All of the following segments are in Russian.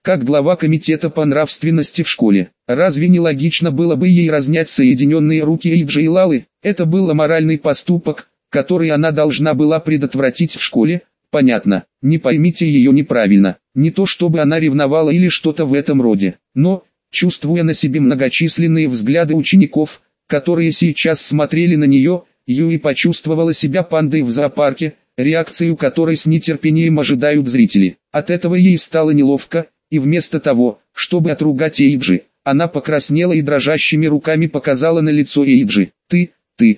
как глава комитета по нравственности в школе. Разве не логично было бы ей разнять соединенные руки Эйджи и Лалы? Это был аморальный поступок, который она должна была предотвратить в школе. Понятно, не поймите ее неправильно, не то чтобы она ревновала или что-то в этом роде, но, чувствуя на себе многочисленные взгляды учеников, которые сейчас смотрели на нее, Юи почувствовала себя пандой в зоопарке, реакцию которой с нетерпением ожидают зрители. От этого ей стало неловко, и вместо того, чтобы отругать Эйджи, она покраснела и дрожащими руками показала на лицо Эйджи. Ты,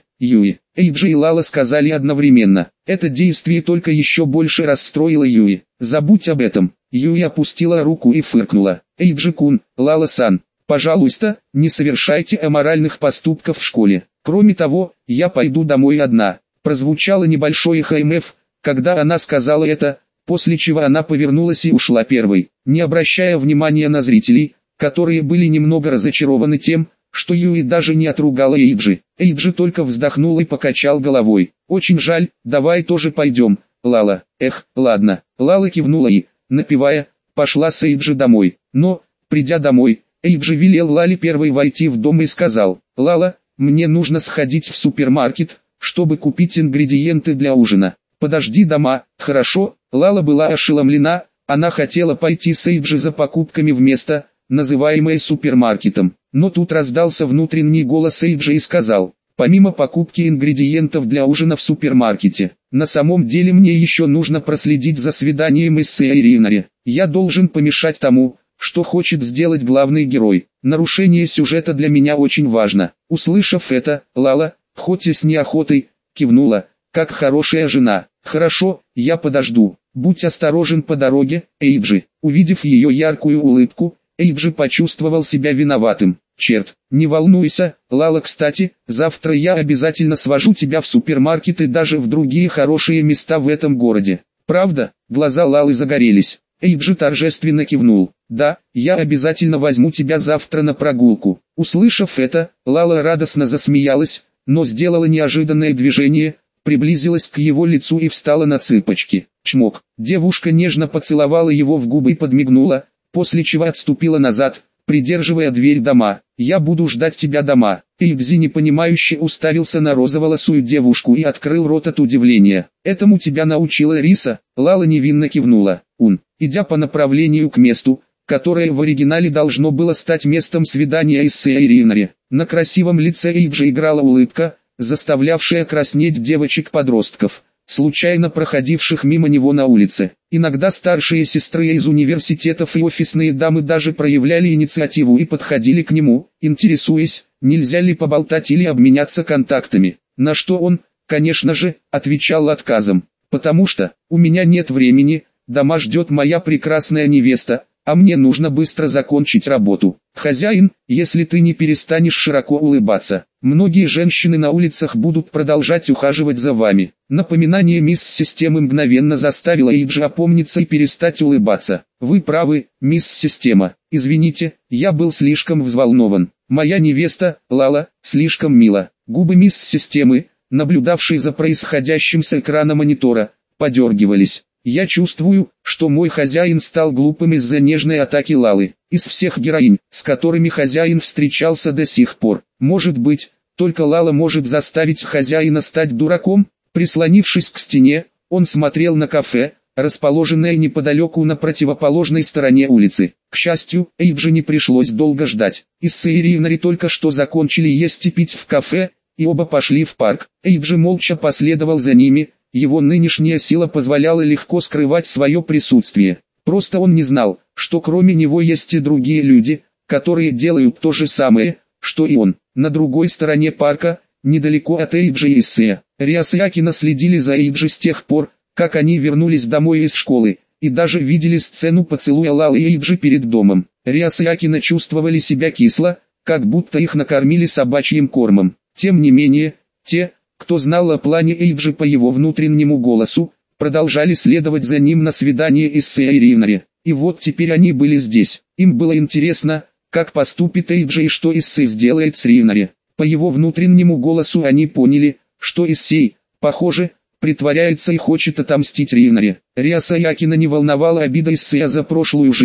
Юи. Эйджи и Лала сказали одновременно. Это действие только еще больше расстроило Юи. Забудь об этом. Юи опустила руку и фыркнула. Эйджи-кун, Лала-сан, пожалуйста, не совершайте аморальных поступков в школе. Кроме того, я пойду домой одна. Прозвучало небольшое ХМФ, когда она сказала это, после чего она повернулась и ушла первой, не обращая внимания на зрителей, которые были немного разочарованы тем, что Юи даже не отругала Эйджи. Эйджи только вздохнул и покачал головой. «Очень жаль, давай тоже пойдем, Лала». Ладно». Лала кивнула и, напевая, пошла с Эйджи домой. Но, придя домой, Эйджи велел Лале первой войти в дом и сказал: «Лала, мне нужно сходить в супермаркет, чтобы купить ингредиенты для ужина. Подожди дома, хорошо?» Лала была ошеломлена, она хотела пойти с Эйджи за покупками в место, называемое супермаркетом. Но тут раздался внутренний голос Эйджи и сказал: «Помимо покупки ингредиентов для ужина в супермаркете, на самом деле мне еще нужно проследить за свиданием с Сейринари. Я должен помешать тому, что хочет сделать главный герой. Нарушение сюжета для меня очень важно». Услышав это, Лала, хоть и с неохотой, кивнула, как хорошая жена. «Хорошо, я подожду. Будь осторожен по дороге, Эйджи». Увидев ее яркую улыбку, Эйджи почувствовал себя виноватым. «Черт, не волнуйся, Лала, кстати, завтра я обязательно свожу тебя в супермаркет и даже в другие хорошие места в этом городе». «Правда?» Глаза Лалы загорелись. Эйджи торжественно кивнул. «Да, я обязательно возьму тебя завтра на прогулку». Услышав это, Лала радостно засмеялась, но сделала неожиданное движение, приблизилась к его лицу и встала на цыпочки. Чмок. Девушка нежно поцеловала его в губы и подмигнула, после чего отступила назад, придерживая дверь дома. «Я буду ждать тебя дома». Эйджи непонимающе уставился на розоволосую девушку и открыл рот от удивления. «Этому тебя научила Риса?» Лала невинно кивнула. Идя по направлению к месту, которое в оригинале должно было стать местом свидания с Сейринари, на красивом лице Эйджи играла улыбка, заставлявшая краснеть девочек-подростков, случайно проходивших мимо него на улице. Иногда старшие сестры из университетов и офисные дамы даже проявляли инициативу и подходили к нему, интересуясь, нельзя ли поболтать или обменяться контактами. На что он, конечно же, отвечал отказом. «Потому что, у меня нет времени, дома ждет моя прекрасная невеста, а мне нужно быстро закончить работу. Хозяин, если ты не перестанешь широко улыбаться, многие женщины на улицах будут продолжать ухаживать за вами». Напоминание мисс Системы мгновенно заставило Эйджи опомниться и перестать улыбаться. «Вы правы, мисс Система. Извините, я был слишком взволнован. Моя невеста, Лала, слишком мила». Губы мисс Системы, наблюдавшей за происходящим с экрана монитора, подергивались. «Я чувствую, что мой хозяин стал глупым из-за нежной атаки Лалы. Из всех героинь, с которыми хозяин встречался до сих пор, может быть, только Лала может заставить хозяина стать дураком?» Прислонившись к стене, он смотрел на кафе, расположенное неподалеку на противоположной стороне улицы. К счастью, Эйджи не пришлось долго ждать. Из Сейринари только что закончили есть и пить в кафе, и оба пошли в парк. Эйджи молча последовал за ними. Его нынешняя сила позволяла легко скрывать свое присутствие. Просто он не знал, что кроме него есть и другие люди, которые делают то же самое, что и он. На другой стороне парка, недалеко от Эйджи и Иссе, Риас и Акина следили за Эйджи с тех пор, как они вернулись домой из школы, и даже видели сцену поцелуя Лалы и Эйджи перед домом. Риас и Акина чувствовали себя кисло, как будто их накормили собачьим кормом. Тем не менее, те, кто знал о плане Эйджи по его внутреннему голосу, продолжали следовать за ним на свидание из Сейринари. И вот теперь они были здесь. Им было интересно, как поступит Эйджи и что Иссе сделает с Ринари. По его внутреннему голосу они поняли, что Иссей, похоже, притворяется и хочет отомстить Ринари. Риаса и Акина не волновала обида Иссея за прошлую жизнь,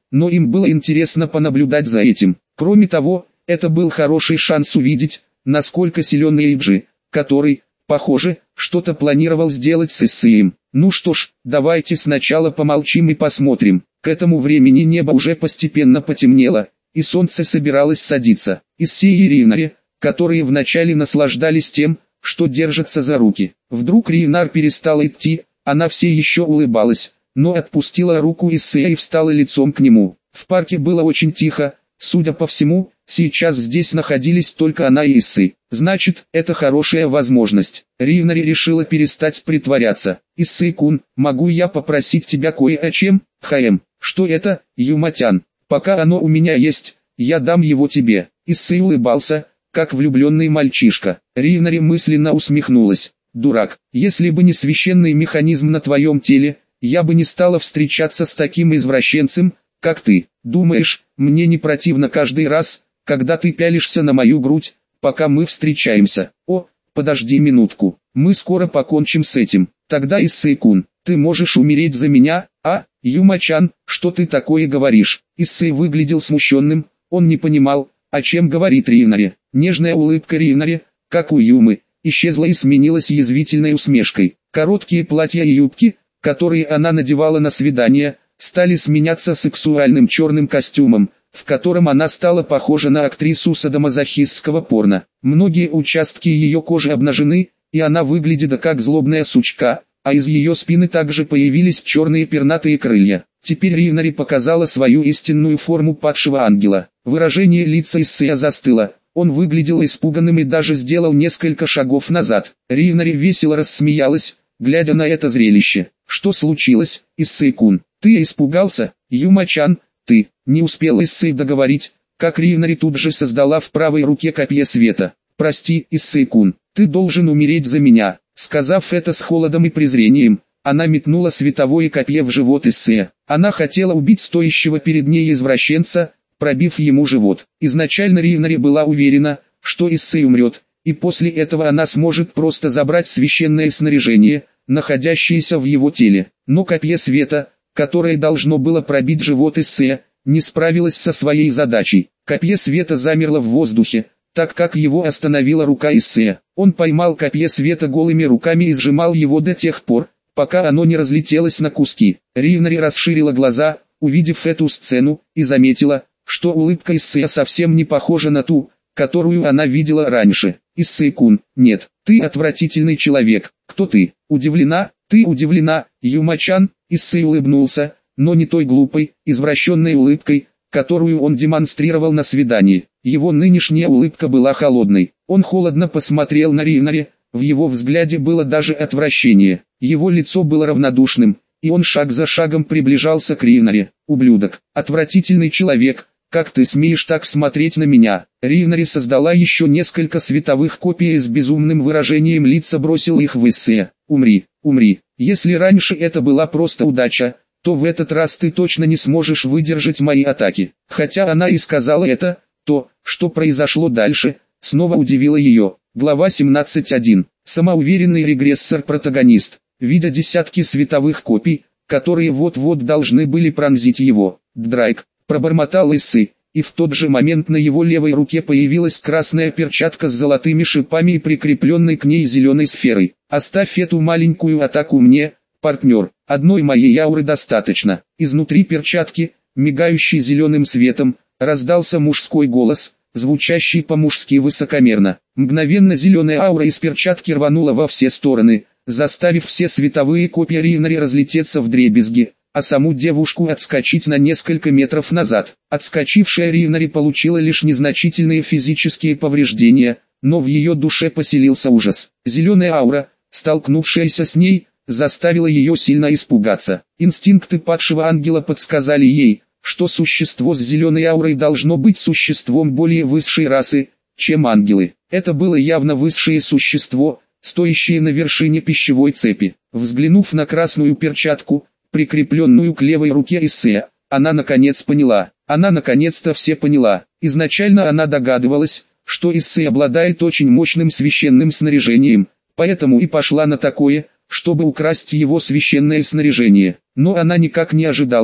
но им было интересно понаблюдать за этим. Кроме того, это был хороший шанс увидеть, насколько силен Эйджи, который, похоже, что-то планировал сделать с Иссеем. Ну что ж, давайте сначала помолчим и посмотрим. К этому времени небо уже постепенно потемнело, и солнце собиралось садиться. Иссей и Ривнари, которые вначале наслаждались тем, что держатся за руки. Вдруг Ривнар перестала идти, она все еще улыбалась, но отпустила руку Иссея и встала лицом к нему. В парке было очень тихо, судя по всему, сейчас здесь находились только она и Иссей. Значит, это хорошая возможность. Ривнари решила перестать притворяться. Иссей-кун, могу я попросить тебя кое о чем? Хаэм, что это, Юматян? Пока оно у меня есть, я дам его тебе. Иссей улыбался, как влюбленный мальчишка. Ривнари мысленно усмехнулась. Дурак, если бы не священный механизм на твоем теле, я бы не стала встречаться с таким извращенцем, как ты. Думаешь, мне не противно каждый раз, когда ты пялишься на мою грудь, пока мы встречаемся? О, подожди минутку, мы скоро покончим с этим. Тогда Иссей-кун, ты можешь умереть за меня, а, Юмачан, что ты такое говоришь? Иссей выглядел смущенным, он не понимал, о чем говорит Ривнари. Нежная улыбка Ривнари, как у Юмы, исчезла и сменилась язвительной усмешкой. Короткие платья и юбки, которые она надевала на свидания, стали сменяться сексуальным черным костюмом, в котором она стала похожа на актрису садомазохистского порно. Многие участки ее кожи обнажены, и она выглядит как злобная сучка, а из ее спины также появились черные пернатые крылья. Теперь Ривнари показала свою истинную форму падшего ангела. Выражение лица Иссея застыло, он выглядел испуганным и даже сделал несколько шагов назад. Ривнари весело рассмеялась, глядя на это зрелище. Что случилось, Иссей-кун? Ты испугался, Юмачан? Ты, не успел Иссей договорить, как Ривнари тут же создала в правой руке копье света. Прости, Иссей-кун, ты должен умереть за меня. Сказав это с холодом и презрением, она метнула световое копье в живот Иссея. Она хотела убить стоящего перед ней извращенца, пробив ему живот. Изначально Ривнари была уверена, что Иссей умрет, и после этого она сможет просто забрать священное снаряжение, находящееся в его теле. Но копье света, которое должно было пробить живот Иссея, не справилось со своей задачей. Копье света замерло в воздухе, так как его остановила рука Иссея. Он поймал копье света голыми руками и сжимал его до тех пор, пока оно не разлетелось на куски. Ривнари расширила глаза, увидев эту сцену, и заметила, что улыбка Иссея совсем не похожа на ту, которую она видела раньше. Иссей-кун, нет, ты отвратительный человек. Кто ты? Удивлена? Ты удивлена, Юмачан? Иссей улыбнулся, но не той глупой, извращенной улыбкой, которую он демонстрировал на свидании. Его нынешняя улыбка была холодной. Он холодно посмотрел на Ривнари, в его взгляде было даже отвращение. Его лицо было равнодушным, и он шаг за шагом приближался к Ривнари. Ублюдок, отвратительный человек, как ты смеешь так смотреть на меня? Ривнари создала еще несколько световых копий и с безумным выражением лица бросил их в Иссея. Умри, умри. Если раньше это была просто удача, то в этот раз ты точно не сможешь выдержать мои атаки. Хотя она и сказала это, то, что произошло дальше, снова удивило ее. Глава 17.1. Самоуверенный регрессор-протагонист, видя десятки световых копий, которые вот-вот должны были пронзить его. Драйк, пробормотал Иссей, и в тот же момент на его левой руке появилась красная перчатка с золотыми шипами и прикрепленной к ней зеленой сферой. Оставь эту маленькую атаку мне, партнер, одной моей ауры достаточно. Изнутри перчатки, мигающей зеленым светом, раздался мужской голос, звучащий по-мужски высокомерно. Мгновенно зеленая аура из перчатки рванула во все стороны, заставив все световые копии Ривнари разлететься вдребезги, а саму девушку отскочить на несколько метров назад. Отскочившая Ривнари получила лишь незначительные физические повреждения, но в ее душе поселился ужас. Зеленая аура, столкнувшаяся с ней, заставила ее сильно испугаться. Инстинкты падшего ангела подсказали ей, что существо с зеленой аурой должно быть существом более высшей расы, чем ангелы. Это было явно высшее существо, стоящее на вершине пищевой цепи. Взглянув на красную перчатку, прикрепленную к левой руке Иссея, она наконец поняла. Она наконец-то все поняла. Изначально она догадывалась, что Иссей обладает очень мощным священным снаряжением, поэтому и пошла на такое, чтобы украсть его священное снаряжение. Но она никак не ожидала,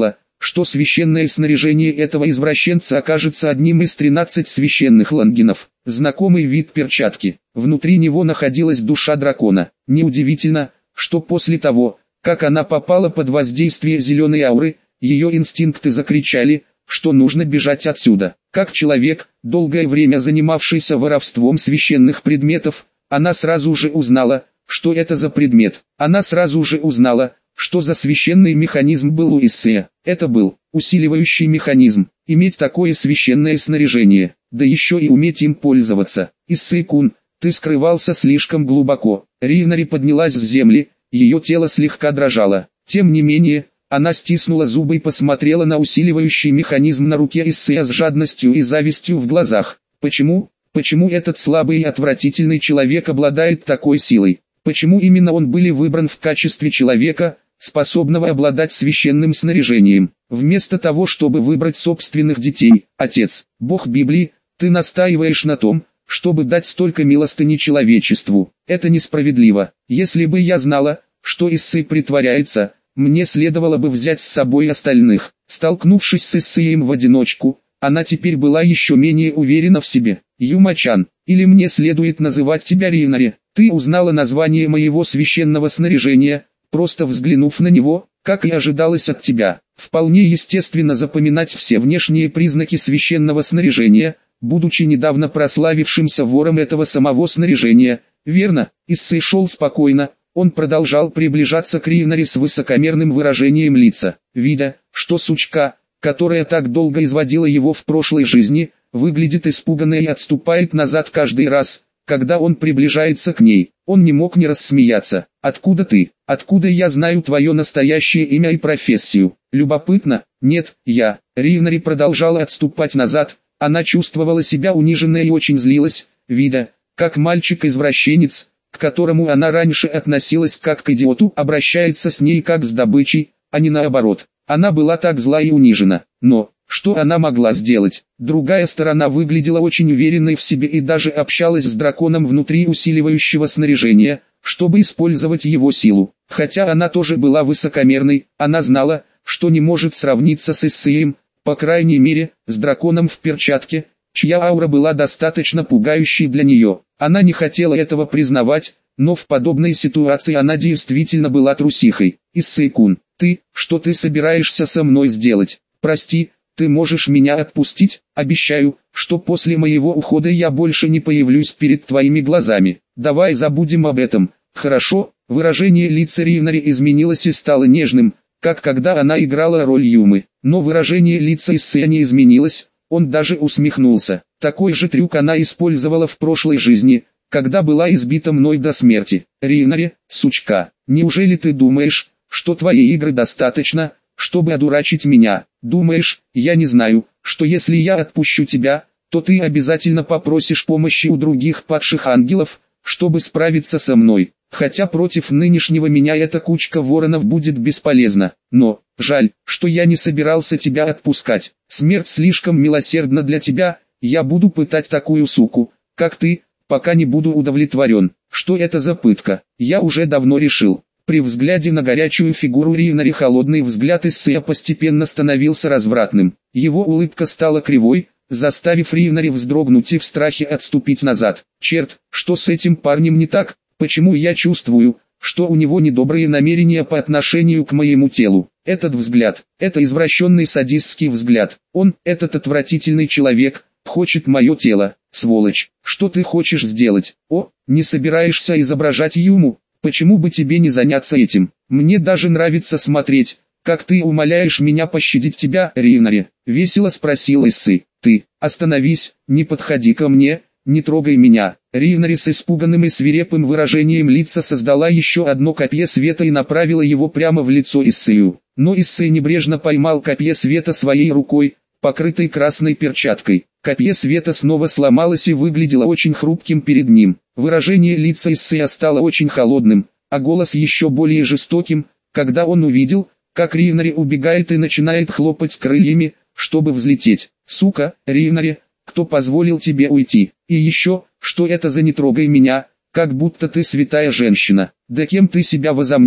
что священное снаряжение этого извращенца окажется одним из 13 священных лангинов. Знакомый вид перчатки. Внутри него находилась душа дракона. Неудивительно, что после того, как она попала под воздействие зеленой ауры, ее инстинкты закричали, что нужно бежать отсюда. Как человек, долгое время занимавшийся воровством священных предметов, она сразу же узнала, что это за предмет. Она сразу же узнала, что за священный механизм был у Иссея. Это был усиливающий механизм. Иметь такое священное снаряжение, да еще и уметь им пользоваться. Иссей-кун, ты скрывался слишком глубоко. Рейнари поднялась с земли, ее тело слегка дрожало. Тем не менее, она стиснула зубы и посмотрела на усиливающий механизм на руке Иссея с жадностью и завистью в глазах. Почему этот слабый и отвратительный человек обладает такой силой? Почему именно он был выбран в качестве человека, способного обладать священным снаряжением? Вместо того, чтобы выбрать собственных детей, Отец, Бог Библии, ты настаиваешь на том, чтобы дать столько милостыни человечеству. Это несправедливо. Если бы я знала, что Иссей притворяется, мне следовало бы взять с собой остальных. Столкнувшись с Иссеем в одиночку, она теперь была еще менее уверена в себе. Юма-чан, или мне следует называть тебя Рейнари, ты узнала название моего священного снаряжения, просто взглянув на него, как и ожидалось от тебя. Вполне естественно запоминать все внешние признаки священного снаряжения, будучи недавно прославившимся вором этого самого снаряжения, верно? Иссей шел спокойно, он продолжал приближаться к Рейнари с высокомерным выражением лица, видя, что сучка, которая так долго изводила его в прошлой жизни, выглядит испуганной и отступает назад каждый раз, когда он приближается к ней. Он не мог не рассмеяться. «Откуда ты? Откуда я знаю твое настоящее имя и профессию? Любопытно?» «Нет, я». Рейнари продолжала отступать назад, она чувствовала себя униженной и очень злилась, видя, как мальчик-извращенец, к которому она раньше относилась как к идиоту, обращается с ней как с добычей, а не наоборот. Она была так зла и унижена, но, что она могла сделать? Другая сторона выглядела очень уверенной в себе и даже общалась с драконом внутри усиливающего снаряжения, чтобы использовать его силу. Хотя она тоже была высокомерной, она знала, что не может сравниться с Иссеем, по крайней мере, с драконом в перчатке, чья аура была достаточно пугающей для нее. Она не хотела этого признавать, но в подобной ситуации она действительно была трусихой. Иссей-кун, что ты собираешься со мной сделать? Прости, ты можешь меня отпустить? Обещаю, что после моего ухода я больше не появлюсь перед твоими глазами. Давай забудем об этом, хорошо? Выражение лица Рейнари изменилось и стало нежным, как когда она играла роль Юмы. Но выражение лица Иссея не изменилось, он даже усмехнулся. Такой же трюк она использовала в прошлой жизни, когда была избита мной до смерти. Рейнари, сучка, неужели ты думаешь, что твои игры достаточно, чтобы одурачить меня? Думаешь, я не знаю, что если я отпущу тебя, то ты обязательно попросишь помощи у других падших ангелов, чтобы справиться со мной? Хотя против нынешнего меня эта кучка воронов будет бесполезна. Но, жаль, что я не собирался тебя отпускать. Смерть слишком милосердна для тебя, я буду пытать такую суку, как ты, пока не буду удовлетворен. Что это за пытка? Я уже давно решил. При взгляде на горячую фигуру Рейнари холодный взгляд Иссея постепенно становился развратным. Его улыбка стала кривой, заставив Рейнари вздрогнуть и в страхе отступить назад. Черт, что с этим парнем не так? Почему я чувствую, что у него недобрые намерения по отношению к моему телу? Этот взгляд, это извращенный садистский взгляд. Он, этот отвратительный человек, хочет мое тело. Сволочь, что ты хочешь сделать? О, не собираешься изображать Юму? Почему бы тебе не заняться этим? Мне даже нравится смотреть, как ты умоляешь меня пощадить тебя, Рейнари. Весело спросил Иссей. Ты, остановись, не подходи ко мне, не трогай меня. Рейнари с испуганным и свирепым выражением лица создала еще одно копье света и направила его прямо в лицо Иссею. Но Иссей небрежно поймал копье света своей рукой, покрытой красной перчаткой. Копье света снова сломалось и выглядело очень хрупким перед ним. Выражение лица Иссея стало очень холодным, а голос еще более жестоким, когда он увидел, как Рейнари убегает и начинает хлопать крыльями, чтобы взлететь. «Сука, Рейнари, кто позволил тебе уйти? И еще, что это за «не трогай меня», как будто ты святая женщина? Да кем ты себя возомнила?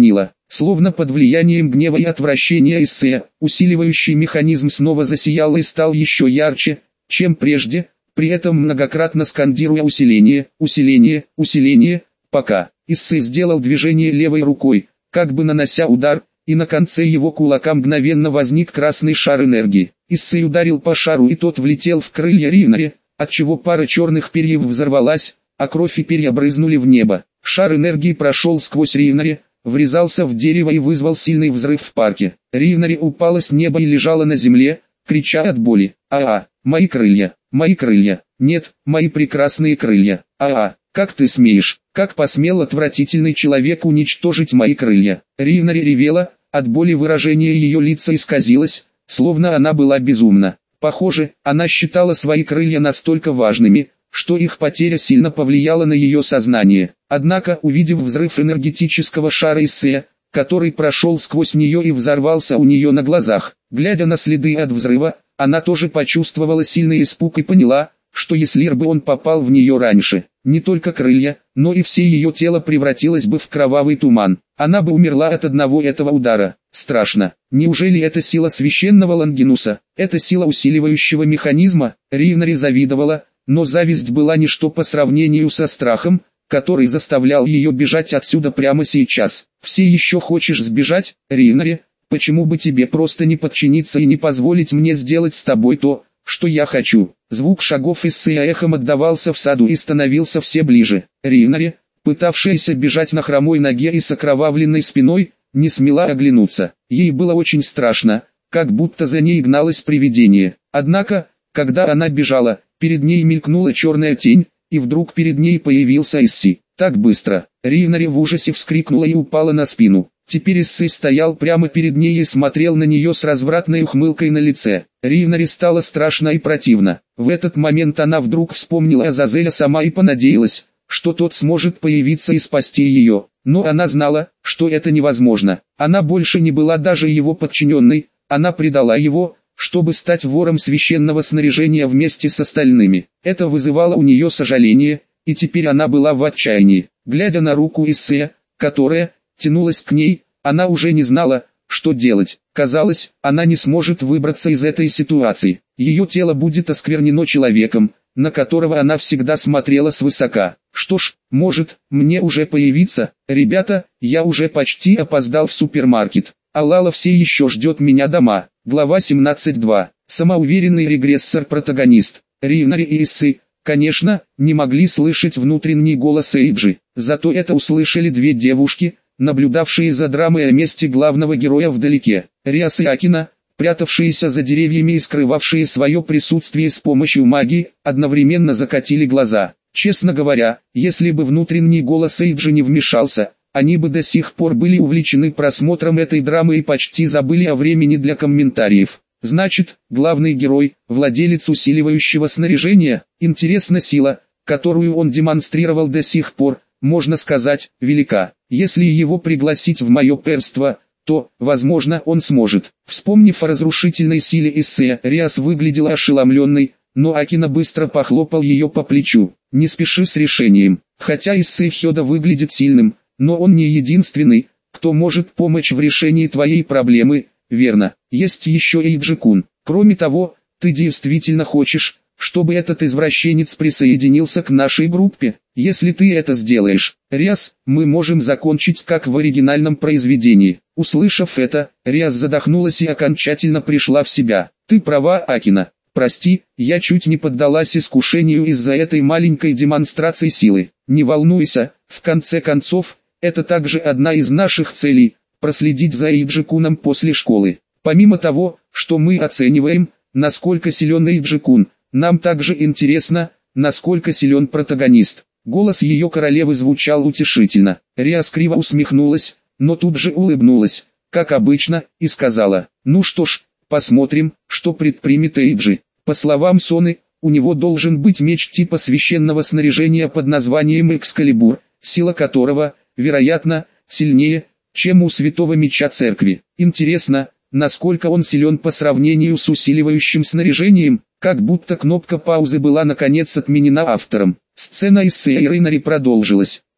Словно под влиянием гнева и отвращения Иссе, усиливающий механизм снова засиял и стал еще ярче, чем прежде, при этом многократно скандируя усиление, усиление, усиление, пока Иссе сделал движение левой рукой, как бы нанося удар, и на конце его кулака мгновенно возник красный шар энергии. Иссе ударил по шару, и тот влетел в крылья Ривнари, отчего пара черных перьев взорвалась, а кровь и перья брызнули в небо. Шар энергии прошел сквозь Ривнари, врезался в дерево и вызвал сильный взрыв в парке. Ривнари упала с неба и лежала на земле, крича от боли. Мои крылья, нет, мои прекрасные крылья, как ты смеешь, как посмел отвратительный человек уничтожить мои крылья. Ривнари ревела, от боли выражение ее лица исказилось, словно она была безумна. Похоже, она считала свои крылья настолько важными, что их потеря сильно повлияла на ее сознание. Однако, увидев взрыв энергетического шара Иссе, который прошел сквозь нее и взорвался у нее на глазах, глядя на следы от взрыва, она тоже почувствовала сильный испуг и поняла, что если бы он попал в нее раньше, не только крылья, но и все ее тело превратилось бы в кровавый туман. Она бы умерла от одного этого удара. Страшно. Неужели это сила священного Лонгинуса? Это сила усиливающего механизма? Ривнари завидовала, но зависть была ничто по сравнению со страхом, который заставлял ее бежать отсюда прямо сейчас. Все еще хочешь сбежать, Ривнари? Почему бы тебе просто не подчиниться и не позволить мне сделать с тобой то, что я хочу? Звук шагов Иссе эхом отдавался в саду и становился все ближе. Ривнари, пытавшаяся бежать на хромой ноге и с окровавленной спиной, не смела оглянуться. Ей было очень страшно, как будто за ней гналось привидение. Однако, когда она бежала, перед ней мелькнула черная тень, и вдруг перед ней появился Исси. Так быстро. Ривнари в ужасе вскрикнула и упала на спину. Теперь Исси стоял прямо перед ней и смотрел на нее с развратной ухмылкой на лице. Ривнари стало страшно и противно. В этот момент она вдруг вспомнила Азазеля сама и понадеялась, что тот сможет появиться и спасти ее. Но она знала, что это невозможно. Она больше не была даже его подчиненной, она предала его, чтобы стать вором священного снаряжения вместе с остальными. Это вызывало у нее сожаление, и теперь она была в отчаянии. Глядя на руку Иссе, которая тянулась к ней, она уже не знала, что делать. Казалось, она не сможет выбраться из этой ситуации. Ее тело будет осквернено человеком, на которого она всегда смотрела свысока. Что ж, может, мне уже появиться? Ребята, я уже почти опоздал в супермаркет. А Лала все еще ждет меня дома. Глава 17.2. Самоуверенный регрессор-протагонист. Ривнари и Иссы, конечно, не могли слышать внутренний голос Эйджи. Зато это услышали две девушки, наблюдавшие за драмой о месте главного героя вдалеке. Риас и Акина, прятавшиеся за деревьями и скрывавшие свое присутствие с помощью магии, одновременно закатили глаза. Честно говоря, если бы внутренний голос Эйджи не вмешался, они бы до сих пор были увлечены просмотром этой драмы и почти забыли о времени для комментариев. Значит, главный герой, владелец усиливающего снаряжения, интересна сила, которую он демонстрировал до сих пор, можно сказать, велика. Если его пригласить в мое перство, то, возможно, он сможет. Вспомнив о разрушительной силе Иссе, Риас выглядела ошеломленной, но Акина быстро похлопал ее по плечу. Не спеши с решением. Хотя Иссе Хёда выглядит сильным, но он не единственный, кто может помочь в решении твоей проблемы, верно. Есть еще Эйджи-кун. Кроме того, ты действительно хочешь, чтобы этот извращенец присоединился к нашей группе? Если ты это сделаешь, Риас, мы можем закончить как в оригинальном произведении. Услышав это, Риас задохнулась и окончательно пришла в себя. Ты права, Акина. Прости, я чуть не поддалась искушению из-за этой маленькой демонстрации силы. Не волнуйся, в конце концов, это также одна из наших целей – проследить за Эйджи-куном после школы. Помимо того, что мы оцениваем, насколько силен Эйджи-кун, нам также интересно, насколько силен протагонист. Голос ее королевы звучал утешительно. Риас криво усмехнулась, но тут же улыбнулась, как обычно, и сказала: «Ну что ж, посмотрим, что предпримет Эйджи». По словам Соны, у него должен быть меч типа священного снаряжения под названием Экскалибур, сила которого, вероятно, сильнее, чем у святого меча церкви. Интересно, насколько он силен по сравнению с усиливающим снаряжением, как будто кнопка паузы была наконец отменена автором. Сцена из Сейрейнари продолжилась.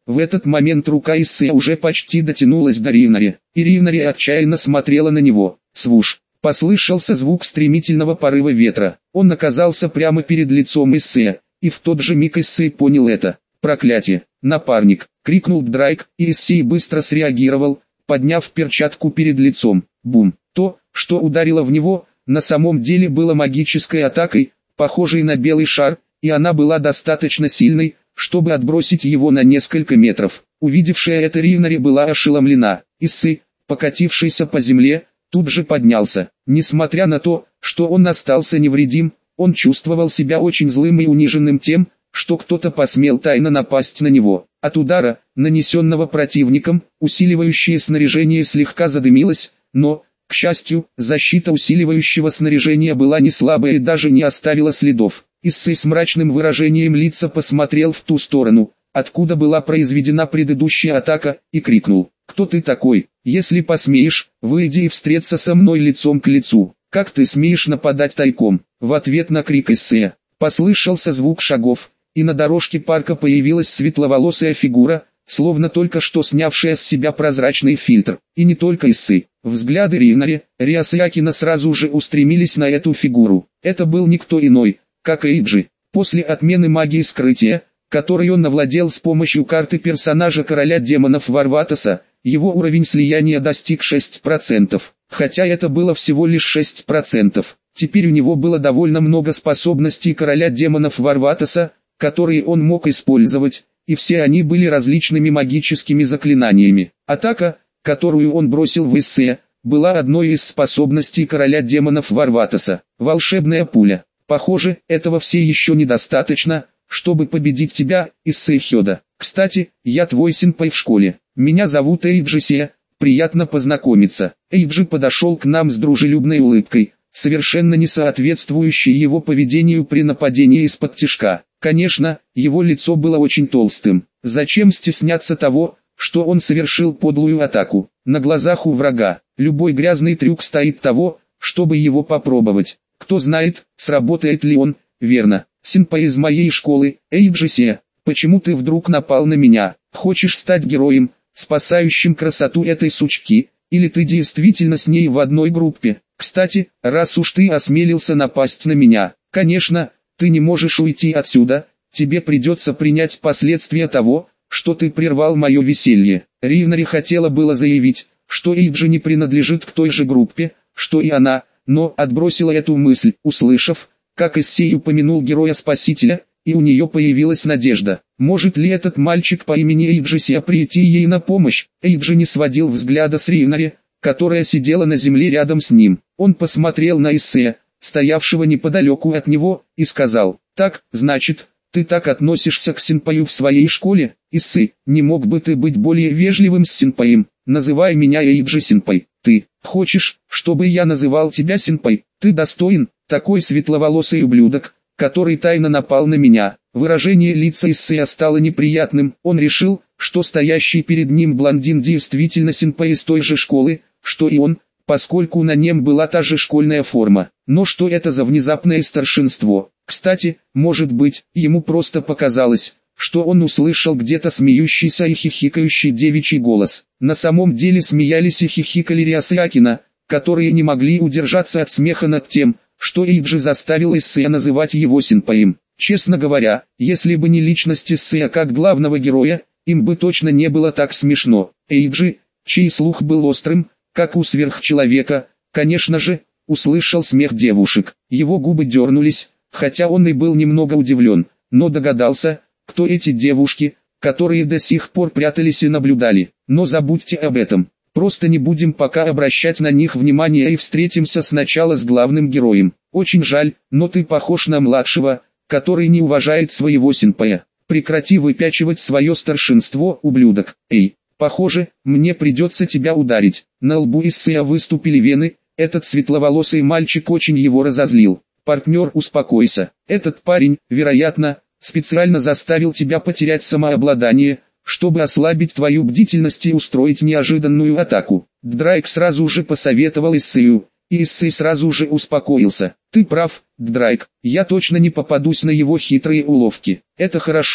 В этот момент рука Иссе уже почти дотянулась до Ривнари, и Ривнари отчаянно смотрела на него. Свуш! Послышался звук стремительного порыва ветра. Он оказался прямо перед лицом Иссе, и в тот же миг Иссе понял это. «Проклятие! Напарник!» — крикнул Драйк, и Иссе быстро среагировал, подняв перчатку перед лицом. Бум! То, что ударило в него, на самом деле было магической атакой, похожей на белый шар, и она была достаточно сильной, чтобы отбросить его на несколько метров. Увидевшая это Ривнари была ошеломлена. Иссы, покатившийся по земле, тут же поднялся. Несмотря на то, что он остался невредим, он чувствовал себя очень злым и униженным тем, что кто-то посмел тайно напасть на него. От удара, нанесенного противником, усиливающее снаряжение слегка задымилось, но, к счастью, защита усиливающего снаряжения была не слабая и даже не оставила следов. Иссы с мрачным выражением лица посмотрел в ту сторону, откуда была произведена предыдущая атака, и крикнул: «Кто ты такой? Если посмеешь, выйди и встреться со мной лицом к лицу. Как ты смеешь нападать тайком?» В ответ на крик Иссе послышался звук шагов, и на дорожке парка появилась светловолосая фигура, словно только что снявшая с себя прозрачный фильтр. И не только Иссы. Взгляды Ривнари, Риасякина сразу же устремились на эту фигуру. Это был никто иной, как Эйджи. После отмены магии скрытия, которой он овладел с помощью карты персонажа короля демонов Варватоса, его уровень слияния достиг 6%, хотя это было всего лишь 6%. Теперь у него было довольно много способностей короля демонов Варватоса, которые он мог использовать, и все они были различными магическими заклинаниями. Атака, которую он бросил в Иссе, была одной из способностей короля демонов Варватоса. Волшебная пуля. Похоже, этого все еще недостаточно, чтобы победить тебя, Иссе Хёда. Кстати, я твой сенпай в школе. Меня зовут Эйджи Се, приятно познакомиться. Эйджи подошел к нам с дружелюбной улыбкой, совершенно не соответствующей его поведению при нападении из-под тишка. Конечно, его лицо было очень толстым. Зачем стесняться того, что он совершил подлую атаку? На глазах у врага. Любой грязный трюк стоит того, чтобы его попробовать. Кто знает, сработает ли он. Верно. Сенпай из моей школы, Эйджи Се, почему ты вдруг напал на меня? Хочешь стать героем, спасающим красоту этой сучки, или ты действительно с ней в одной группе? Кстати, раз уж ты осмелился напасть на меня, конечно, ты не можешь уйти отсюда, тебе придется принять последствия того, что ты прервал мое веселье. Ривнари хотела было заявить, что Эйджи не принадлежит к той же группе, что и она, но отбросила эту мысль, услышав, как Иссе упомянул героя-спасителя, и у нее появилась надежда. Может ли этот мальчик по имени Эйджи Се прийти ей на помощь? Эйджи не сводил взгляда с Ривнари, которая сидела на земле рядом с ним. Он посмотрел на Иссе, стоявшего неподалеку от него, и сказал: «Так, значит, ты так относишься к сенпаю в своей школе? Иссе, не мог бы ты быть более вежливым с сенпаем? Называй меня Эйджи сенпай. Ты хочешь, чтобы я называл тебя сенпай? Ты достоин, такой светловолосый ублюдок, который тайно напал на меня». Выражение лица Иссе стало неприятным. Он решил, что стоящий перед ним блондин действительно сенпай из той же школы, что и он, поскольку на нем была та же школьная форма. Но что это за внезапное старшинство? Кстати, может быть, ему просто показалось, что он услышал где-то смеющийся и хихикающий девичий голос. На самом деле смеялись и хихикали Риасякина, которые не могли удержаться от смеха над тем, что Эйджи заставил Иссе называть его сенпаем. Честно говоря, если бы не личность Иссе как главного героя, им бы точно не было так смешно. Эйджи, чей слух был острым, как у сверхчеловека, конечно же, услышал смех девушек. Его губы дернулись, хотя он и был немного удивлен, но догадался, кто эти девушки, которые до сих пор прятались и наблюдали. Но забудьте об этом. Просто не будем пока обращать на них внимание и встретимся сначала с главным героем. Очень жаль, но ты похож на младшего, который не уважает своего сенпая. Прекрати выпячивать свое старшинство, ублюдок. Эй, похоже, мне придется тебя ударить. На лбу Иссе выступили вены, этот светловолосый мальчик очень его разозлил. Партнер, успокойся. Этот парень, вероятно, специально заставил тебя потерять самообладание, чтобы ослабить твою бдительность и устроить неожиданную атаку. Драйк сразу же посоветовал Иссею, и Иссе сразу же успокоился. Ты прав, Драйк, я точно не попадусь на его хитрые уловки. Это хорошо,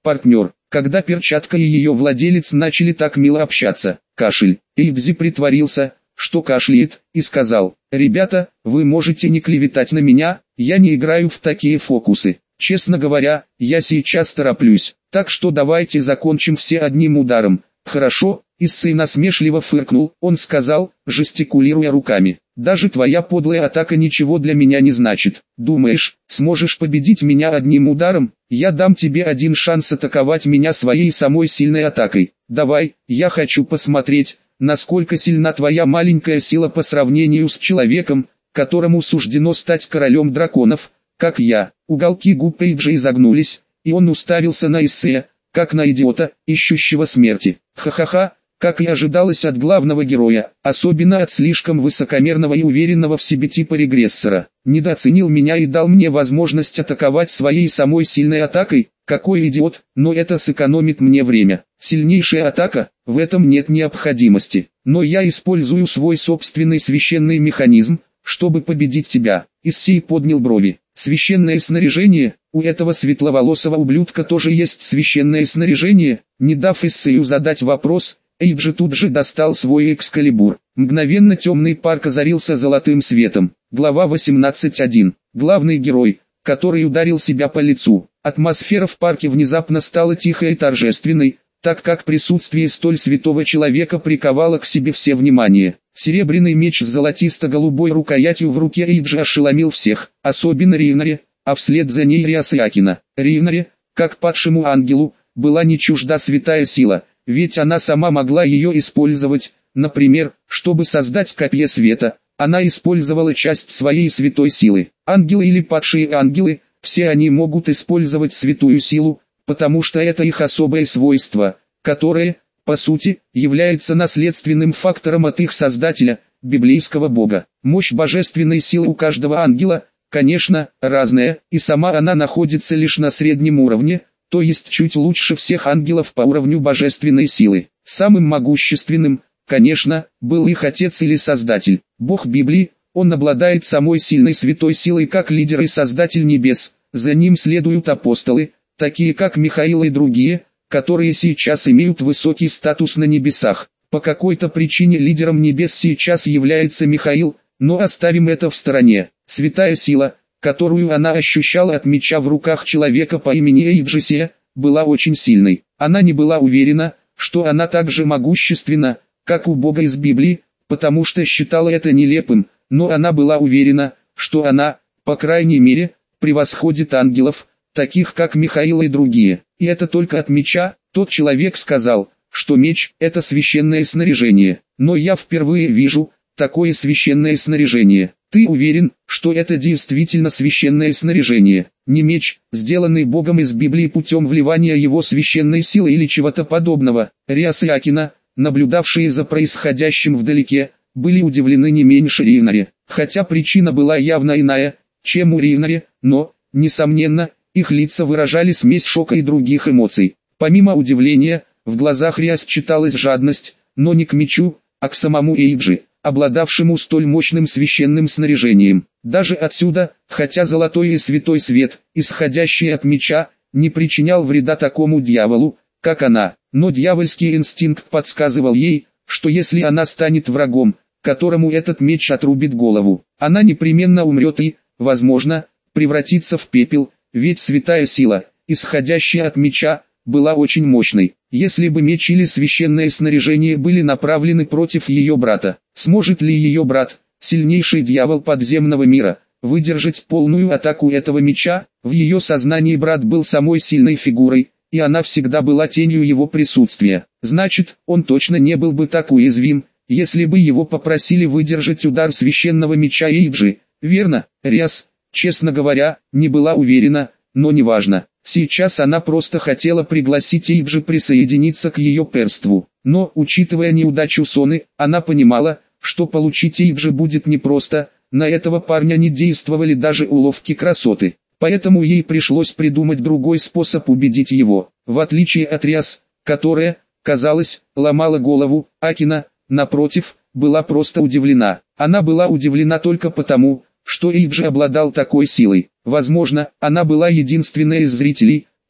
партнер. Когда перчатка и ее владелец начали так мило общаться, кашель, Эйвзи притворился, что кашляет, и сказал: «Ребята, вы можете не клеветать на меня, я не играю в такие фокусы. Честно говоря, я сейчас тороплюсь, так что давайте закончим все одним ударом». «Хорошо», Иссей насмешливо фыркнул, он сказал, жестикулируя руками. «Даже твоя подлая атака ничего для меня не значит. Думаешь, сможешь победить меня одним ударом? Я дам тебе один шанс атаковать меня своей самой сильной атакой. Давай, я хочу посмотреть, насколько сильна твоя маленькая сила по сравнению с человеком, которому суждено стать королем драконов, как я». Уголки губ Пейджа изогнулись, и он уставился на Иссея, как на идиота, ищущего смерти. «Ха-ха-ха». Как и ожидалось от главного героя, особенно от слишком высокомерного и уверенного в себе типа регрессора. Недооценил меня и дал мне возможность атаковать своей самой сильной атакой. Какой идиот, но это сэкономит мне время. Сильнейшая атака, в этом нет необходимости. Но я использую свой собственный священный механизм, чтобы победить тебя. Иссей поднял брови. Священное снаряжение? У этого светловолосого ублюдка тоже есть священное снаряжение? Не дав Иссею задать вопрос, Эйджи тут же достал свой экскалибур. Мгновенно темный парк озарился золотым светом. Глава 18.1. Главный герой, который ударил себя по лицу. Атмосфера в парке внезапно стала тихой и торжественной, так как присутствие столь святого человека приковало к себе все внимание. Серебряный меч с золотисто-голубой рукоятью в руке Эйджи ошеломил всех, особенно Ривнаре, а вслед за ней Риас и Акина. Ривнаре, как падшему ангелу, была не чужда святая сила, ведь она сама могла ее использовать, например, чтобы создать копье света. Она использовала часть своей святой силы. Ангелы или падшие ангелы, все они могут использовать святую силу, потому что это их особое свойство, которое, по сути, является наследственным фактором от их создателя, библейского бога. Мощь божественной силы у каждого ангела, конечно, разная, и сама она находится лишь на среднем уровне, то есть чуть лучше всех ангелов по уровню божественной силы. Самым могущественным, конечно, был их отец или создатель, бог Библии. Он обладает самой сильной святой силой как лидер и создатель небес. За ним следуют апостолы, такие как Михаил и другие, которые сейчас имеют высокий статус на небесах. По какой-то причине лидером небес сейчас является Михаил, но оставим это в стороне. Святая сила, которую она ощущала от меча в руках человека по имени Эйджисия, была очень сильной. Она не была уверена, что она так же могущественна, как у Бога из Библии, потому что считала это нелепым, но она была уверена, что она, по крайней мере, превосходит ангелов, таких как Михаил и другие. И это только от меча. Тот человек сказал, что меч – это священное снаряжение. Но я впервые вижу такое священное снаряжение. Ты уверен, что это действительно священное снаряжение? Не меч, сделанный Богом из Библии путем вливания его священной силы или чего-то подобного. Риас и Акина, наблюдавшие за происходящим вдалеке, были удивлены не меньше Ривнаре. Хотя причина была явно иная, чем у Ривнаре, но, несомненно, их лица выражали смесь шока и других эмоций. Помимо удивления, в глазах Риас читалась жадность, но не к мечу, а к самому Эйджи, обладавшему столь мощным священным снаряжением. Даже отсюда, хотя золотой и святой свет, исходящий от меча, не причинял вреда такому дьяволу, как она, но дьявольский инстинкт подсказывал ей, что если она станет врагом, которому этот меч отрубит голову, она непременно умрет и, возможно, превратится в пепел, ведь святая сила, исходящая от меча, была очень мощной. Если бы меч или священное снаряжение были направлены против ее брата, сможет ли ее брат, сильнейший дьявол подземного мира, выдержать полную атаку этого меча? В ее сознании брат был самой сильной фигурой, и она всегда была тенью его присутствия. Значит, он точно не был бы так уязвим, если бы его попросили выдержать удар священного меча Эйджи. Верно, Риас, честно говоря, не была уверена, но неважно. Сейчас она просто хотела пригласить Эйджи присоединиться к ее перству. Но, учитывая неудачу Соны, она понимала, что получить Эйджи будет непросто. На этого парня не действовали даже уловки красоты. Поэтому ей пришлось придумать другой способ убедить его. В отличие от Риас, которая, казалось, ломала голову, Акина, напротив, была просто удивлена. Она была удивлена только потому, что Эйджи обладал такой силой. Возможно, она была единственной из зрителей,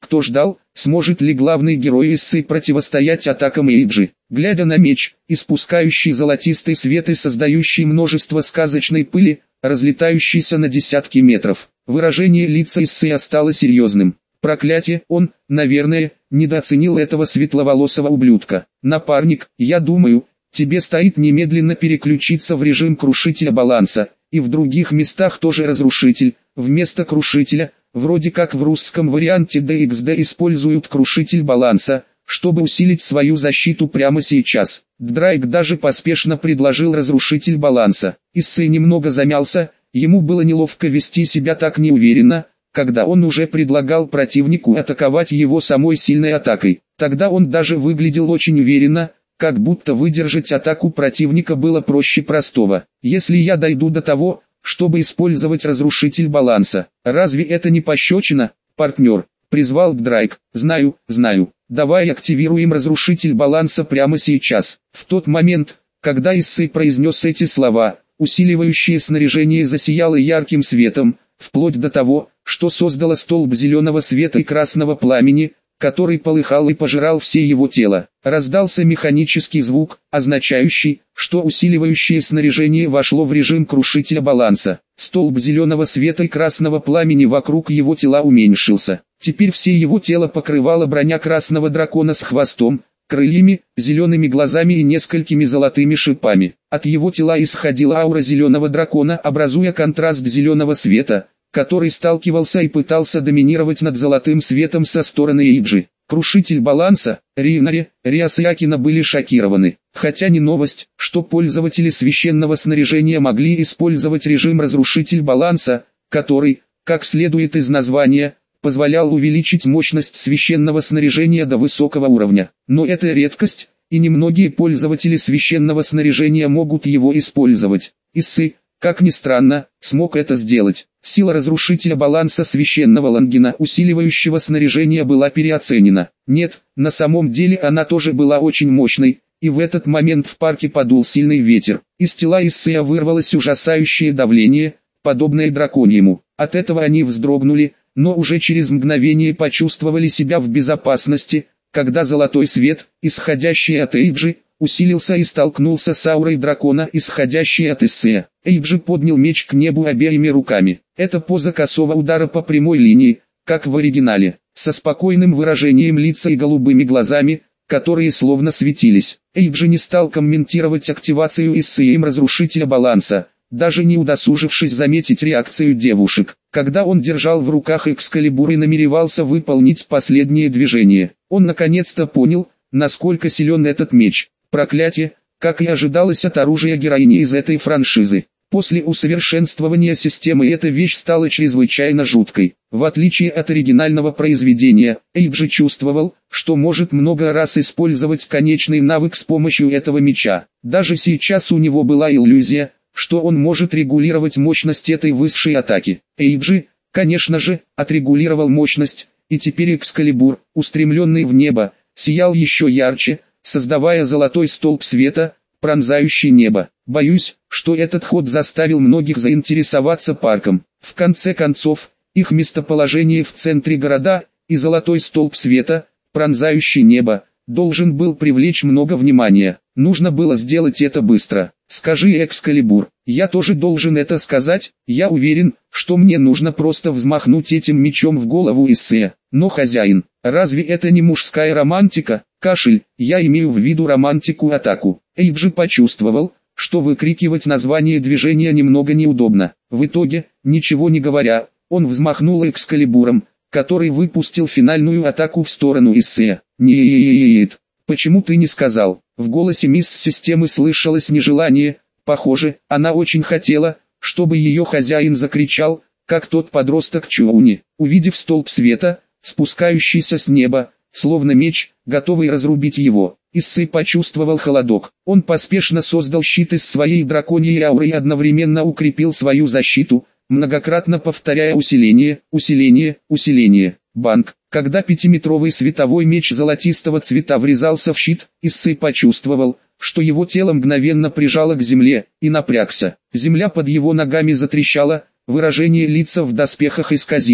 Кто ждал, сможет ли главный герой Иссы противостоять атакам Эйджи. Глядя на меч, испускающий золотистый свет и создающий множество сказочной пыли, разлетающейся на десятки метров, выражение лица Иссы стало серьезным. Проклятие, он, наверное, недооценил этого светловолосого ублюдка. Напарник, я думаю, тебе стоит немедленно переключиться в режим крушителя баланса, и в других местах тоже разрушитель, вместо крушителя, вроде как в русском варианте DXD используют крушитель баланса, чтобы усилить свою защиту прямо сейчас. Драйк даже поспешно предложил разрушитель баланса. Иссы немного замялся, ему было неловко вести себя так неуверенно, когда он уже предлагал противнику атаковать его самой сильной атакой. Тогда он даже выглядел очень уверенно, как будто выдержать атаку противника было проще простого. Если я дойду до того, чтобы использовать разрушитель баланса, разве это не пощечина, партнер? Призвал Драйк. Знаю, давай активируем разрушитель баланса прямо сейчас. В тот момент, когда Иссы произнес эти слова, усиливающее снаряжение засияло ярким светом, вплоть до того, что создало столб зеленого света и красного пламени, который полыхал и пожирал все его тело. Раздался механический звук, означающий, что усиливающее снаряжение вошло в режим крушителя баланса. Столб зеленого света и красного пламени вокруг его тела уменьшился. Теперь все его тело покрывала броня красного дракона с хвостом, крыльями, зелеными глазами и несколькими золотыми шипами. От его тела исходила аура зеленого дракона, образуя контраст зеленого света, который сталкивался и пытался доминировать над золотым светом со стороны Эйджи. Крушитель баланса, Ринари, Риас и Акина были шокированы. Хотя не новость, что пользователи священного снаряжения могли использовать режим разрушитель баланса, который, как следует из названия, позволял увеличить мощность священного снаряжения до высокого уровня. Но это редкость, и немногие пользователи священного снаряжения могут его использовать. Иссы, как ни странно, смог это сделать. Сила разрушителя баланса священного Лангена, усиливающего снаряжение, была переоценена. Нет, на самом деле она тоже была очень мощной, и в этот момент в парке подул сильный ветер. Из тела Иссея вырвалось ужасающее давление, подобное драконьему. От этого они вздрогнули, но уже через мгновение почувствовали себя в безопасности, когда золотой свет, исходящий от Эйджи, усилился и столкнулся с аурой дракона, исходящей от Иссея. Эйджи поднял меч к небу обеими руками. Это поза косого удара по прямой линии, как в оригинале, со спокойным выражением лица и голубыми глазами, которые словно светились. Эйджи не стал комментировать активацию Иссеем разрушителя баланса, даже не удосужившись заметить реакцию девушек. Когда он держал в руках Экскалибур и намеревался выполнить последнее движение, он наконец-то понял, насколько силен этот меч. Проклятие, как и ожидалось от оружия героини из этой франшизы. После усовершенствования системы эта вещь стала чрезвычайно жуткой. В отличие от оригинального произведения, Эйджи чувствовал, что может много раз использовать конечный навык с помощью этого меча. Даже сейчас у него была иллюзия, что он может регулировать мощность этой высшей атаки. Эйджи, конечно же, отрегулировал мощность, и теперь Экскалибур, устремленный в небо, сиял еще ярче, создавая золотой столб света, пронзающий небо. Боюсь, что этот ход заставил многих заинтересоваться парком. В конце концов, их местоположение в центре города, и золотой столб света, пронзающий небо, должен был привлечь много внимания. Нужно было сделать это быстро. Скажи, Экскалибур, я тоже должен это сказать? Я уверен, что мне нужно просто взмахнуть этим мечом в голову Иссея. Но хозяин, разве это не мужская романтика? Кашель, я имею в виду романтику-атаку. Эйджи почувствовал, что выкрикивать название движения немного неудобно. В итоге, ничего не говоря, он взмахнул Экскалибуром, который выпустил финальную атаку в сторону Иссея. Нет, почему ты не сказал? В голосе мисс Системы слышалось нежелание. Похоже, она очень хотела, чтобы ее хозяин закричал, как тот подросток Чуни, увидев столб света, спускающийся с неба, словно меч, готовый разрубить его. Иссей почувствовал холодок. Он поспешно создал щит из своей драконьей ауры и одновременно укрепил свою защиту, многократно повторяя усиление, усиление, усиление. Банк. Когда пятиметровый световой меч золотистого цвета врезался в щит, Иссей почувствовал, что его тело мгновенно прижало к земле, и напрягся. Земля под его ногами затрещала, выражение лица в доспехах исказилось.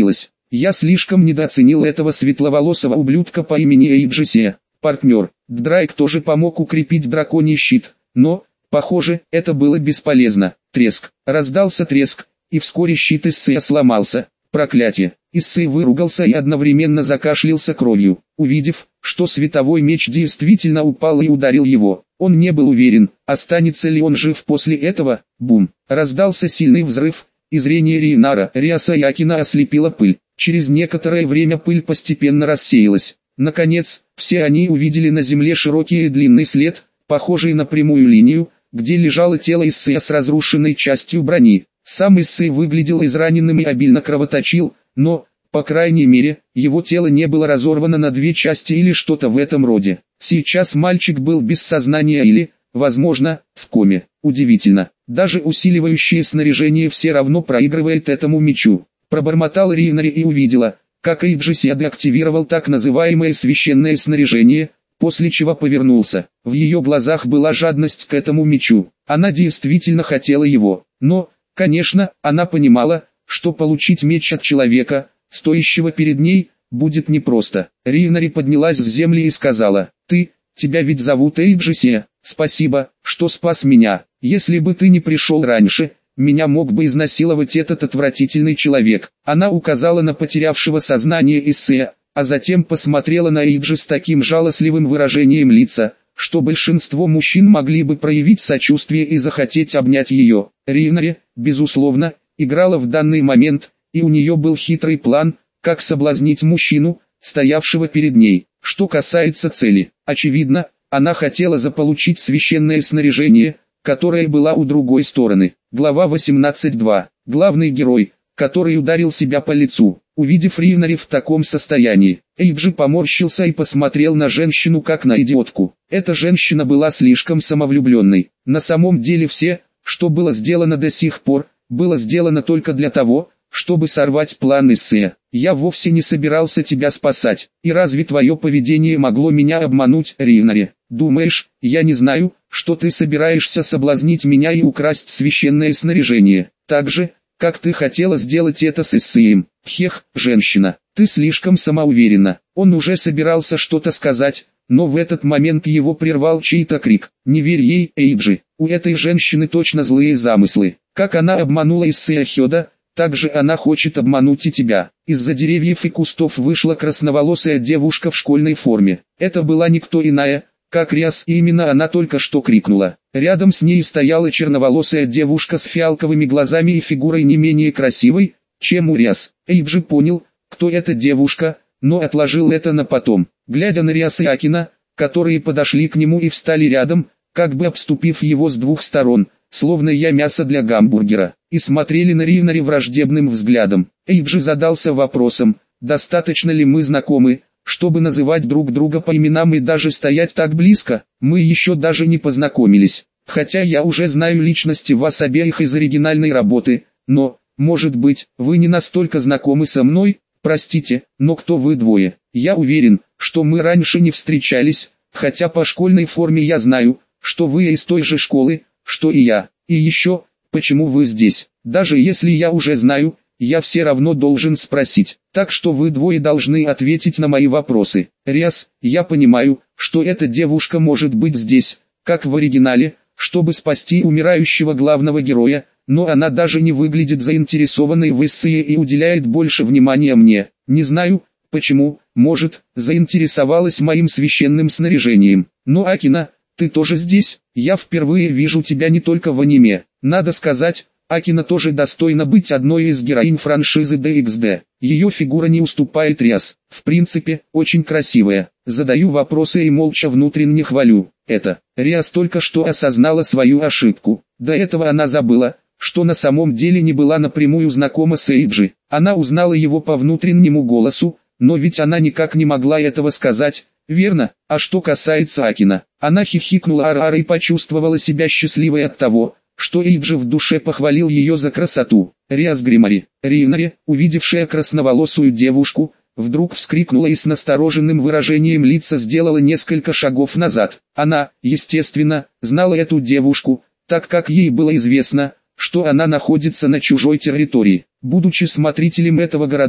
Я слишком недооценил этого светловолосого ублюдка по имени Эйджисе. Партнер, Драйк тоже помог укрепить драконий щит, но, похоже, это было бесполезно. Треск. Раздался треск, и вскоре щит Иссы сломался. Проклятие. Иссы выругался и одновременно закашлялся кровью. Увидев, что световой меч действительно упал и ударил его, он не был уверен, останется ли он жив после этого. Бум. Раздался сильный взрыв, и зрение Рейнара, Риаса и Акина ослепила пыль. Через некоторое время пыль постепенно рассеялась. Наконец, все они увидели на земле широкий и длинный след, похожий на прямую линию, где лежало тело Иссы с разрушенной частью брони. Сам Иссы выглядел израненным и обильно кровоточил, но, по крайней мере, его тело не было разорвано на две части или что-то в этом роде. Сейчас мальчик был без сознания или, возможно, в коме. Удивительно, даже усиливающее снаряжение все равно проигрывает этому мечу. Пробормотал Рейнар и увидела, как Эйджиси деактивировал так называемое священное снаряжение, после чего повернулся. В ее глазах была жадность к этому мечу. Она действительно хотела его, но, конечно, она понимала, что получить меч от человека, стоящего перед ней, будет непросто. Рейнари поднялась с земли и сказала: тебя ведь зовут Эйджиси, спасибо, что спас меня. Если бы ты не пришел раньше, меня мог бы изнасиловать этот отвратительный человек. Она указала на потерявшего сознание Иссе, а затем посмотрела на Эйджи с таким жалостливым выражением лица, что большинство мужчин могли бы проявить сочувствие и захотеть обнять ее. Рейнари, безусловно, играла в данный момент, и у нее был хитрый план, как соблазнить мужчину, стоявшего перед ней. Что касается цели, очевидно, она хотела заполучить священное снаряжение, которое было у другой стороны. Глава 18.2. Главный герой, который ударил себя по лицу. Увидев Рейнари в таком состоянии, Эйджи поморщился и посмотрел на женщину как на идиотку. Эта женщина была слишком самовлюбленной. На самом деле все, что было сделано до сих пор, было сделано только для того, чтобы сорвать план Иссе. Я вовсе не собирался тебя спасать, и разве твое поведение могло меня обмануть, Рейнари? Думаешь, я не знаю, что ты собираешься соблазнить меня и украсть священное снаряжение, так же, как ты хотела сделать это с Иссеем? Хех, женщина, ты слишком самоуверена. Он уже собирался что-то сказать, но в этот момент его прервал чей-то крик. Не верь ей, Эйджи, у этой женщины точно злые замыслы. Как она обманула Иссея Хёда, так же она хочет обмануть и тебя. Из-за деревьев и кустов вышла красноволосая девушка в школьной форме. Это была никто иная, как Риас, и именно она только что крикнула. Рядом с ней стояла черноволосая девушка с фиалковыми глазами и фигурой не менее красивой, чем у Риас. Эйджи понял, кто эта девушка, но отложил это на потом. Глядя на Риаса и Акина, которые подошли к нему и встали рядом, как бы обступив его с двух сторон, словно я мясо для гамбургера, и смотрели на Рейнари враждебным взглядом. Эйджи задался вопросом, достаточно ли мы знакомы, чтобы называть друг друга по именам и даже стоять так близко. Мы еще даже не познакомились, хотя я уже знаю личности вас обеих из оригинальной работы, но, может быть, вы не настолько знакомы со мной? Простите, но кто вы двое? Я уверен, что мы раньше не встречались, хотя по школьной форме я знаю, что вы из той же школы, что и я. И еще, почему вы здесь? Даже если я уже знаю, я все равно должен спросить. Так что вы двое должны ответить на мои вопросы. Риас, я понимаю, что эта девушка может быть здесь, как в оригинале, чтобы спасти умирающего главного героя, но она даже не выглядит заинтересованной в Иссее и уделяет больше внимания мне. Не знаю, почему, может, заинтересовалась моим священным снаряжением. Но Акина, ты тоже здесь? Я впервые вижу тебя не только в аниме. Надо сказать, Акина тоже достойна быть одной из героинь франшизы DXD. Ее фигура не уступает Риас. В принципе, очень красивая. Задаю вопросы и молча внутренне хвалю. Это, Риас только что осознала свою ошибку. До этого она забыла, что на самом деле не была напрямую знакома с Эйджи. Она узнала его по внутреннему голосу, но ведь она никак не могла этого сказать. Верно, а что касается Акина, она хихикнула ар-ар и почувствовала себя счастливой от того, что Эйджи в душе похвалил ее за красоту. Риас Гримари, Рейнари, увидевшая красноволосую девушку, вдруг вскрикнула и с настороженным выражением лица сделала несколько шагов назад. Она, естественно, знала эту девушку, так как ей было известно, что она находится на чужой территории. Будучи смотрителем этого города,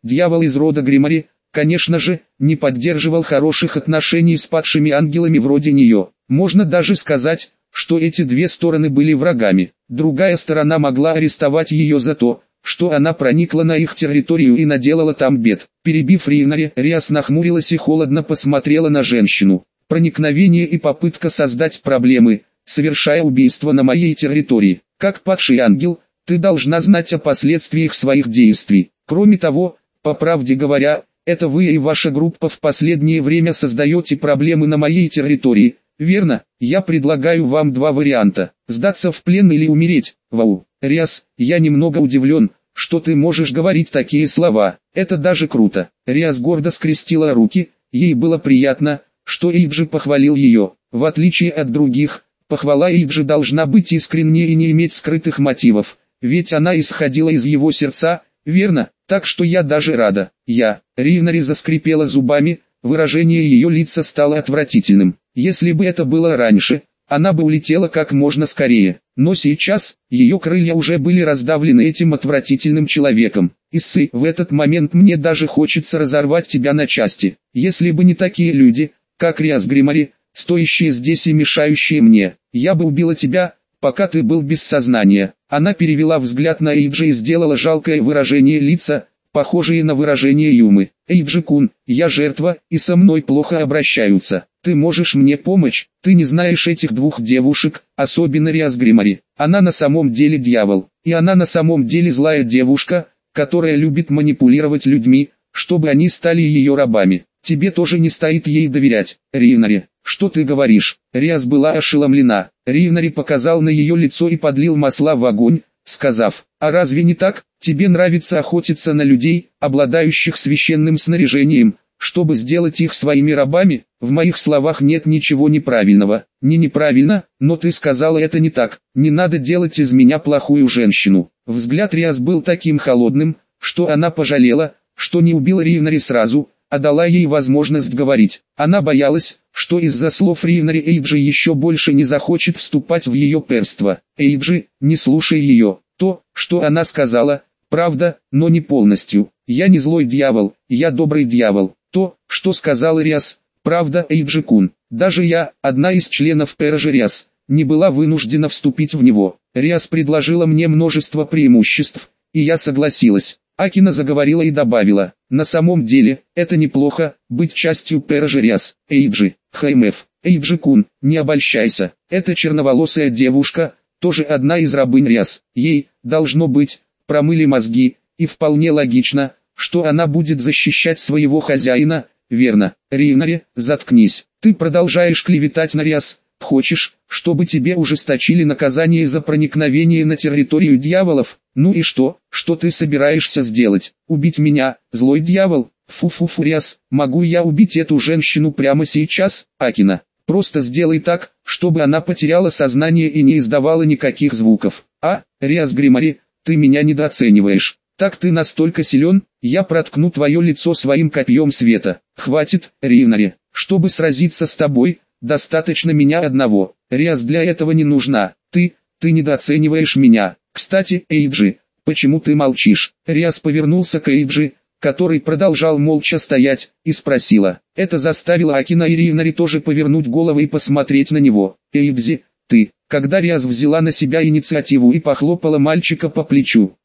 Дьявол из рода Гримари, конечно же, не поддерживал хороших отношений с падшими ангелами вроде нее. Можно даже сказать, что эти две стороны были врагами. Другая сторона могла арестовать ее за то, что она проникла на их территорию и наделала там бед. Перебив Ривнари, Риас нахмурилась и холодно посмотрела на женщину. Проникновение и попытка создать проблемы, совершая убийство на моей территории. Как падший ангел, ты должна знать о последствиях своих действий. Кроме того, по правде говоря, это вы и ваша группа в последнее время создаете проблемы на моей территории. Верно, я предлагаю вам два варианта: сдаться в плен или умереть. Вау, Риас, я немного удивлен, что ты можешь говорить такие слова, это даже круто. Риас гордо скрестила руки, ей было приятно, что Эйджи похвалил ее. В отличие от других, похвала Эйджи должна быть искренней и не иметь скрытых мотивов, ведь она исходила из его сердца, верно? Так что я даже рада. Ривнари заскрипела зубами, выражение ее лица стало отвратительным. Если бы это было раньше, она бы улетела как можно скорее. Но сейчас, ее крылья уже были раздавлены этим отвратительным человеком. Иссы, в этот момент мне даже хочется разорвать тебя на части. Если бы не такие люди, как Риас Гримари, стоящие здесь и мешающие мне, я бы убила тебя, пока ты был без сознания. Она перевела взгляд на Эйджи и сделала жалкое выражение лица, похожее на выражение Юмы. Эйджи-кун, я жертва, и со мной плохо обращаются. Ты можешь мне помочь? Ты не знаешь этих двух девушек, особенно Риас Гримари. Она на самом деле дьявол, и она на самом деле злая девушка, которая любит манипулировать людьми, чтобы они стали ее рабами. Тебе тоже не стоит ей доверять. Ривнари, что ты говоришь? Риас была ошеломлена. Ривнари показал на ее лицо и подлил масла в огонь, сказав: а разве не так? Тебе нравится охотиться на людей, обладающих священным снаряжением, чтобы сделать их своими рабами? В моих словах нет ничего неправильного. Не неправильно, но ты сказала это не так. Не надо делать из меня плохую женщину. Взгляд Риас был таким холодным, что она пожалела, что не убила Ривнари сразу, а дала ей возможность говорить. Она боялась, что из-за слов Ривнари Эйджи еще больше не захочет вступать в ее перство. Эйджи, не слушай ее. То, что она сказала, правда, но не полностью. Я не злой дьявол, я добрый дьявол. То, что сказал Риас, правда, Эйджи-кун. Даже я, одна из членов Пережи Риас, не была вынуждена вступить в него. Риас предложила мне множество преимуществ, и я согласилась. Акина заговорила и добавила: на самом деле, это неплохо, быть частью Пережи Риас. Эйджи, Хаймеф, Эйджи-кун, не обольщайся, эта черноволосая девушка, тоже одна из рабынь Риас. Ей, должно быть, промыли мозги, и вполне логично, что она будет защищать своего хозяина, верно? Ривнари, заткнись, ты продолжаешь клеветать на Риас. Хочешь, чтобы тебе ужесточили наказание за проникновение на территорию дьяволов? Ну и что ты собираешься сделать? Убить меня, злой дьявол? Фу-фу-фу, Риас, могу я убить эту женщину прямо сейчас? Акина, просто сделай так, чтобы она потеряла сознание и не издавала никаких звуков. Риас Гримари, ты меня недооцениваешь. Так ты настолько силен, я проткну твое лицо своим копьем света. Хватит, Ривнари, чтобы сразиться с тобой, достаточно меня одного. Риас для этого не нужна. Ты недооцениваешь меня. Кстати, Эйджи, почему ты молчишь? Риас повернулся к Эйджи, который продолжал молча стоять, и спросила. Это заставило Акина и Ривнари тоже повернуть головы и посмотреть на него. Эйджи, ты, когда Риас взяла на себя инициативу и похлопала мальчика по плечу.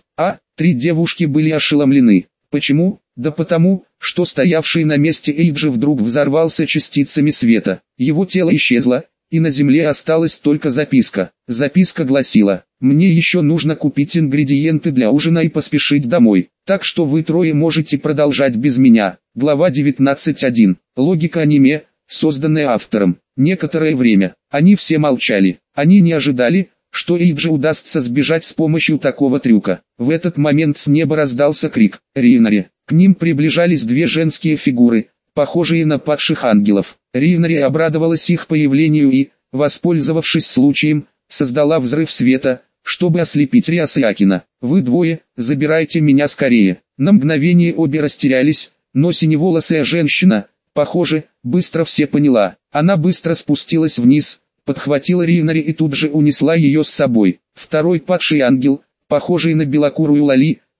Три девушки были ошеломлены. Почему? Да потому, что стоявший на месте Эйджи вдруг взорвался частицами света. Его тело исчезло, и на земле осталась только записка. Записка гласила: «Мне еще нужно купить ингредиенты для ужина и поспешить домой, так что вы трое можете продолжать без меня». Глава 19.1. Логика аниме, созданная автором. Некоторое время они все молчали. Они не ожидали, что Эйджи удастся сбежать с помощью такого трюка. В этот момент с неба раздался крик «Ривнари!». К ним приближались две женские фигуры, похожие на падших ангелов. Ривнари обрадовалась их появлению и, воспользовавшись случаем, создала взрыв света, чтобы ослепить Риас и Акина. «Вы двое, забирайте меня скорее». На мгновение обе растерялись, но синеволосая женщина, похоже, быстро все поняла. Она быстро спустилась вниз, подхватила Ривнари и тут же унесла ее с собой. Второй падший ангел, похожий на белокурую Лали,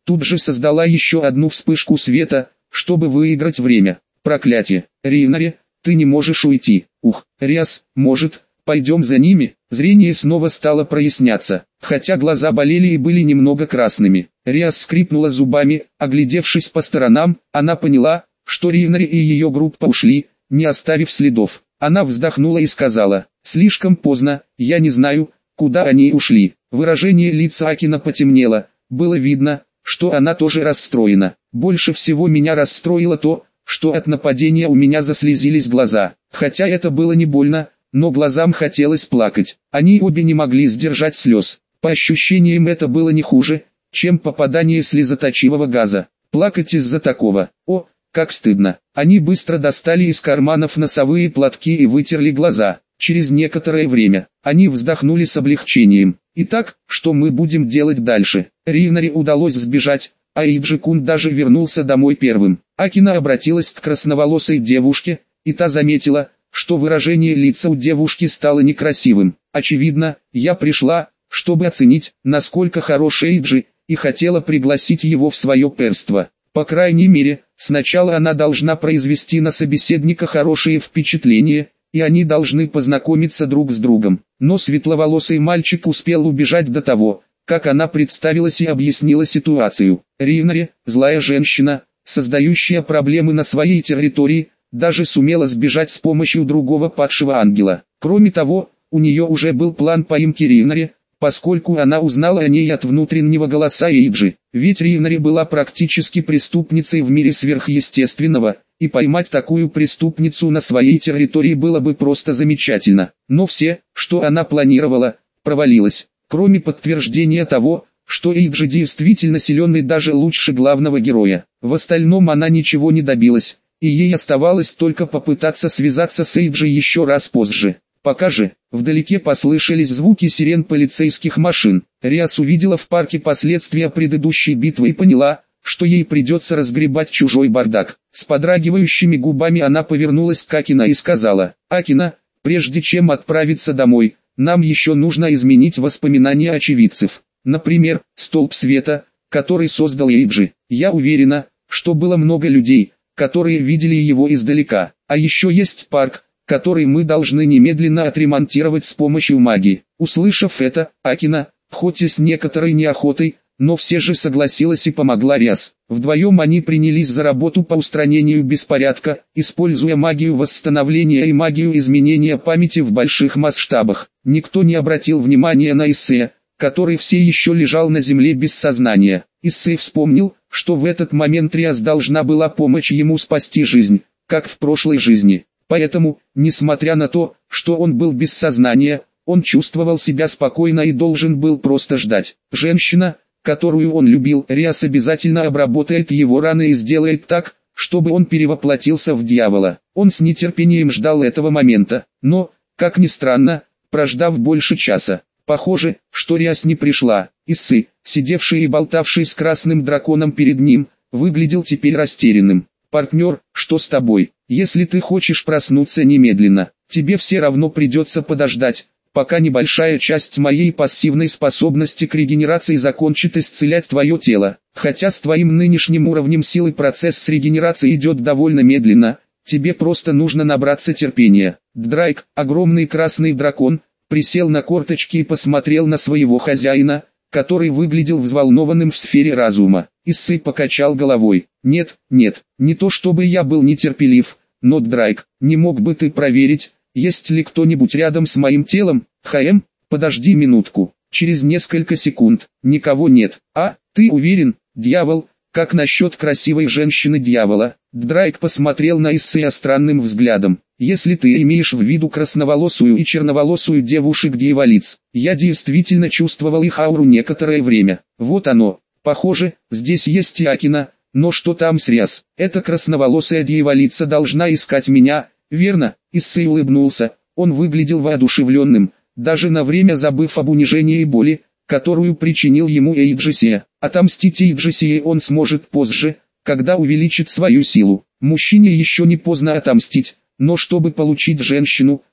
тут же создала еще одну вспышку света, чтобы выиграть время. Проклятие! Рейнари, ты не можешь уйти. Ух, Риас, может, пойдем за ними? Зрение снова стало проясняться, хотя глаза болели и были немного красными. Риас скрипнула зубами, оглядевшись по сторонам, она поняла, что Рейнари и ее группа ушли, не оставив следов. Она вздохнула и сказала: «Слишком поздно, я не знаю, куда они ушли». Выражение лица Акина потемнело, было видно, что она тоже расстроена. Больше всего меня расстроило то, что от нападения у меня заслезились глаза. Хотя это было не больно, но глазам хотелось плакать. Они обе не могли сдержать слез. По ощущениям это было не хуже, чем попадание слезоточивого газа. Плакать из-за такого. О, как стыдно. Они быстро достали из карманов носовые платки и вытерли глаза. Через некоторое время они вздохнули с облегчением. «Итак, что мы будем делать дальше?» Рейнари удалось сбежать, а Иджи-кун даже вернулся домой первым. Акина обратилась к красноволосой девушке, и та заметила, что выражение лица у девушки стало некрасивым. «Очевидно, я пришла, чтобы оценить, насколько хорош Эйджи, и хотела пригласить его в свое перство. По крайней мере, сначала она должна произвести на собеседника хорошее впечатление, и они должны познакомиться друг с другом». Но светловолосый мальчик успел убежать до того, как она представилась и объяснила ситуацию. Рейнари, злая женщина, создающая проблемы на своей территории, даже сумела сбежать с помощью другого падшего ангела. Кроме того, у нее уже был план поимки Рейнари, поскольку она узнала о ней от внутреннего голоса Эйджи. Ведь Рейнари была практически преступницей в мире сверхъестественного, и поймать такую преступницу на своей территории было бы просто замечательно. Но все, что она планировала, провалилось. Кроме подтверждения того, что Эйджи действительно силен и даже лучше главного героя. В остальном она ничего не добилась, и ей оставалось только попытаться связаться с Эйджи еще раз позже. Пока же, вдалеке послышались звуки сирен полицейских машин. Риас увидела в парке последствия предыдущей битвы и поняла, что ей придется разгребать чужой бардак. С подрагивающими губами она повернулась к Акина и сказала: «Акина, прежде чем отправиться домой, нам еще нужно изменить воспоминания очевидцев. Например, столб света, который создал Эйджи. Я уверена, что было много людей, которые видели его издалека. А еще есть парк, который мы должны немедленно отремонтировать с помощью магии». Услышав это, Акина, хоть и с некоторой неохотой, но все же согласилась и помогла Риас. Вдвоем они принялись за работу по устранению беспорядка, используя магию восстановления и магию изменения памяти в больших масштабах. Никто не обратил внимания на Иссе, который все еще лежал на земле без сознания. Иссе вспомнил, что в этот момент Риас должна была помочь ему спасти жизнь, как в прошлой жизни. Поэтому, несмотря на то, что он был без сознания, он чувствовал себя спокойно и должен был просто ждать. Женщина, которую он любил, Риас обязательно обработает его раны и сделает так, чтобы он перевоплотился в дьявола. Он с нетерпением ждал этого момента, но, как ни странно, прождав больше часа, похоже, что Риас не пришла. Иссы, сидевший и болтавший с красным драконом перед ним, выглядел теперь растерянным. «Партнер, что с тобой? Если ты хочешь проснуться немедленно, тебе все равно придется подождать, пока небольшая часть моей пассивной способности к регенерации закончит исцелять твое тело. Хотя с твоим нынешним уровнем силы процесс с регенерацией идет довольно медленно, тебе просто нужно набраться терпения». Драйк, огромный красный дракон, присел на корточки и посмотрел на своего хозяина, который выглядел взволнованным в сфере разума. Иссы покачал головой. «Нет, не то чтобы я был нетерпелив, но Драйк, не мог бы ты проверить, есть ли кто-нибудь рядом с моим телом? Подожди минутку». Через несколько секунд: «Никого нет». «А, ты уверен, дьявол? Как насчет красивой женщины-дьявола?» Драйк посмотрел на Исseя странным взглядом. «Если ты имеешь в виду красноволосую и черноволосую девушек-дьяволиц, я действительно чувствовал их ауру некоторое время. Вот оно. Похоже, здесь есть и Акина, но что там с Риас? Эта красноволосая дьяволица должна искать меня, верно?» Иссей улыбнулся, он выглядел воодушевленным, даже на время забыв об унижении и боли, которую причинил ему Эйджи. Отомстить Эйджи он сможет позже, когда увеличит свою силу. Мужчине еще не поздно отомстить, но чтобы получить женщину,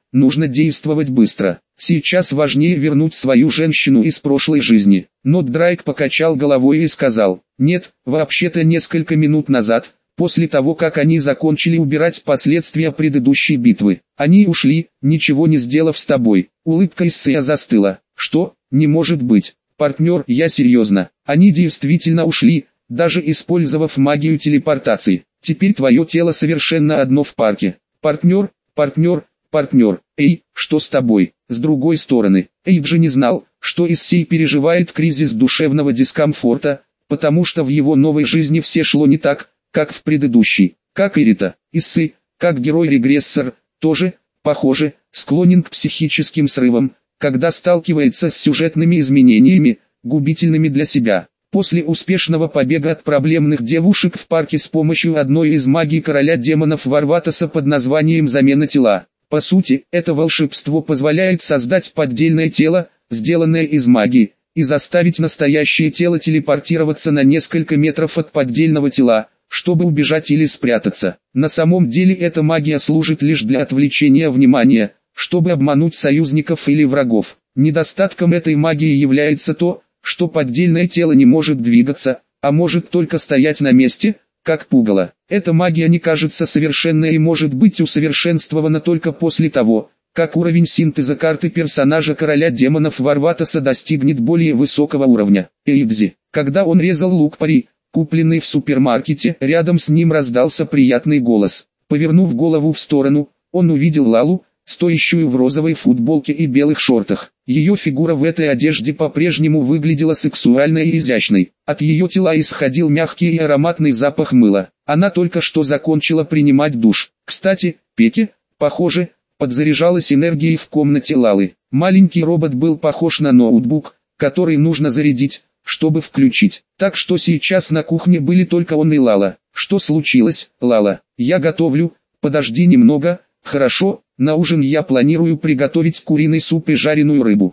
нужно действовать быстро. Сейчас важнее вернуть свою женщину из прошлой жизни. Но Драйк покачал головой и сказал: «Нет, вообще-то несколько минут назад, после того как они закончили убирать последствия предыдущей битвы, они ушли, ничего не сделав с тобой». Улыбка Исseя застыла. «Что? Не может быть. Партнер, я серьезно. Они действительно ушли, даже использовав магию телепортации. Теперь твое тело совершенно одно в парке. Партнер, партнер, партнер. Эй, что с тобой?» С другой стороны, Эйджи не знал, что Иссей переживает кризис душевного дискомфорта, потому что в его новой жизни все шло не так, как в предыдущей. Как и Рита, Иссей, как герой-регрессор, тоже, похоже, склонен к психическим срывам, когда сталкивается с сюжетными изменениями, губительными для себя. После успешного побега от проблемных девушек в парке с помощью одной из магий короля демонов Варватоса под названием «Замена тела». По сути, это волшебство позволяет создать поддельное тело, сделанное из магии, и заставить настоящее тело телепортироваться на несколько метров от поддельного тела, чтобы убежать или спрятаться. На самом деле эта магия служит лишь для отвлечения внимания, чтобы обмануть союзников или врагов. Недостатком этой магии является то, что поддельное тело не может двигаться, а может только стоять на месте, как пугало. Эта магия не кажется совершенной и может быть усовершенствована только после того, как уровень синтеза карты персонажа короля демонов Варватоса достигнет более высокого уровня. Эйдзи. Когда он резал лук-пари, купленный в супермаркете, рядом с ним раздался приятный голос. Повернув голову в сторону, он увидел Лалу, стоящую в розовой футболке и белых шортах. Ее фигура в этой одежде по-прежнему выглядела сексуальной и изящной. От ее тела исходил мягкий и ароматный запах мыла. Она только что закончила принимать душ. Кстати, Пеки, похоже, подзаряжалась энергией в комнате Лалы. Маленький робот был похож на ноутбук, который нужно зарядить, чтобы включить. Так что сейчас на кухне были только он и Лала. «Что случилось, Лала? Я готовлю, подожди немного, хорошо?» На ужин я планирую приготовить куриный суп и жареную рыбу.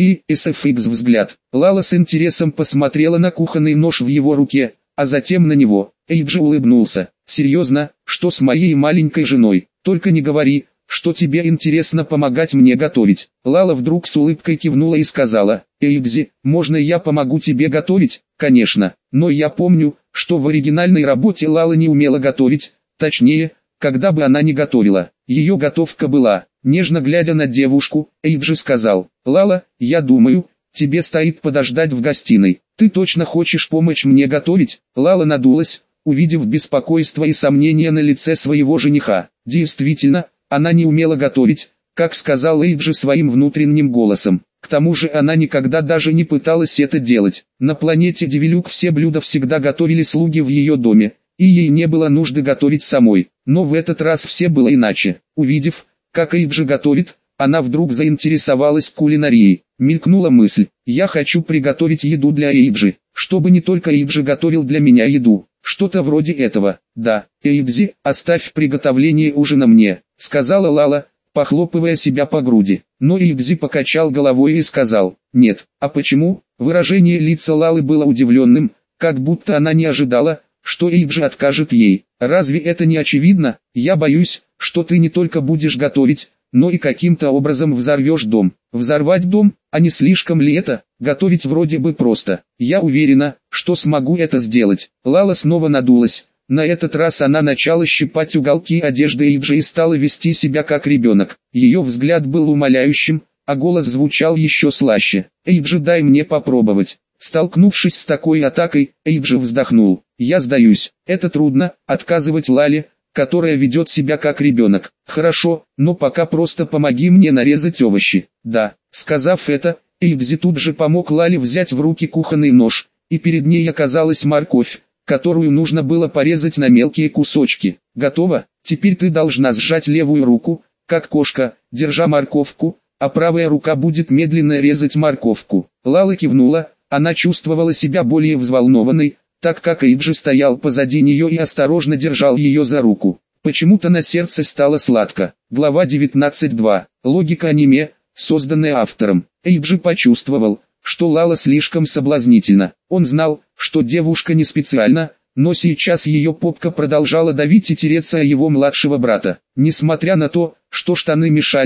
GSFX взгляд. Лала с интересом посмотрела на кухонный нож в его руке, а затем на него. Эйджи улыбнулся. «Серьезно, что с моей маленькой женой? Только не говори, что тебе интересно помогать мне готовить». Лала вдруг с улыбкой кивнула и сказала: «Эйджи, можно я помогу тебе готовить?» «Конечно, но я помню, что в оригинальной работе Лала не умела готовить, точнее, когда бы она ни готовила. Ее готовка была». Нежно глядя на девушку, Эйджи сказал: «Лала, я думаю, тебе стоит подождать в гостиной. Ты точно хочешь помочь мне готовить?» Лала надулась, увидев беспокойство и сомнения на лице своего жениха. Действительно, она не умела готовить, как сказал Эйджи своим внутренним голосом. К тому же она никогда даже не пыталась это делать. На планете Девилюк все блюда всегда готовили слуги в ее доме, и ей не было нужды готовить самой. Но в этот раз все было иначе. Увидев, как Эйджи готовит, она вдруг заинтересовалась кулинарией. Мелькнула мысль: я хочу приготовить еду для Эйджи, чтобы не только Эйджи готовил для меня еду. Что-то вроде этого. «Да, Эйджи, оставь приготовление ужина мне», — сказала Лала, похлопывая себя по груди. Но Эйджи покачал головой и сказал: «Нет». «А почему?» Выражение лица Лалы было удивленным, как будто она не ожидала, что Эйджи откажет ей. «Разве это не очевидно? Я боюсь, что ты не только будешь готовить, но и каким-то образом взорвешь дом». «Взорвать дом? А не слишком ли это? Готовить вроде бы просто. Я уверена, что смогу это сделать». Лала снова надулась. На этот раз она начала щипать уголки одежды Эйджи и стала вести себя как ребенок. Ее взгляд был умоляющим, а голос звучал еще слаще. «Эйджи, дай мне попробовать». Столкнувшись с такой атакой, Эйджи вздохнул. «Я сдаюсь. Это трудно, отказывать Лале, которая ведет себя как ребенок. Хорошо, но пока просто помоги мне нарезать овощи». «Да». Сказав это, Эйджи тут же помог Лале взять в руки кухонный нож, и перед ней оказалась морковь, которую нужно было порезать на мелкие кусочки. «Готово? Теперь ты должна сжать левую руку, как кошка, держа морковку, а правая рука будет медленно резать морковку». Лала кивнула. Она чувствовала себя более взволнованной, так как Эйджи стоял позади нее и осторожно держал ее за руку. Почему-то на сердце стало сладко. Глава 19.2. Логика аниме, созданная автором. Эйджи почувствовал, что Лала слишком соблазнительна. Он знал, что девушка не специально, но сейчас ее попка продолжала давить и тереться о его младшего брата. Несмотря на то, что штаны мешали,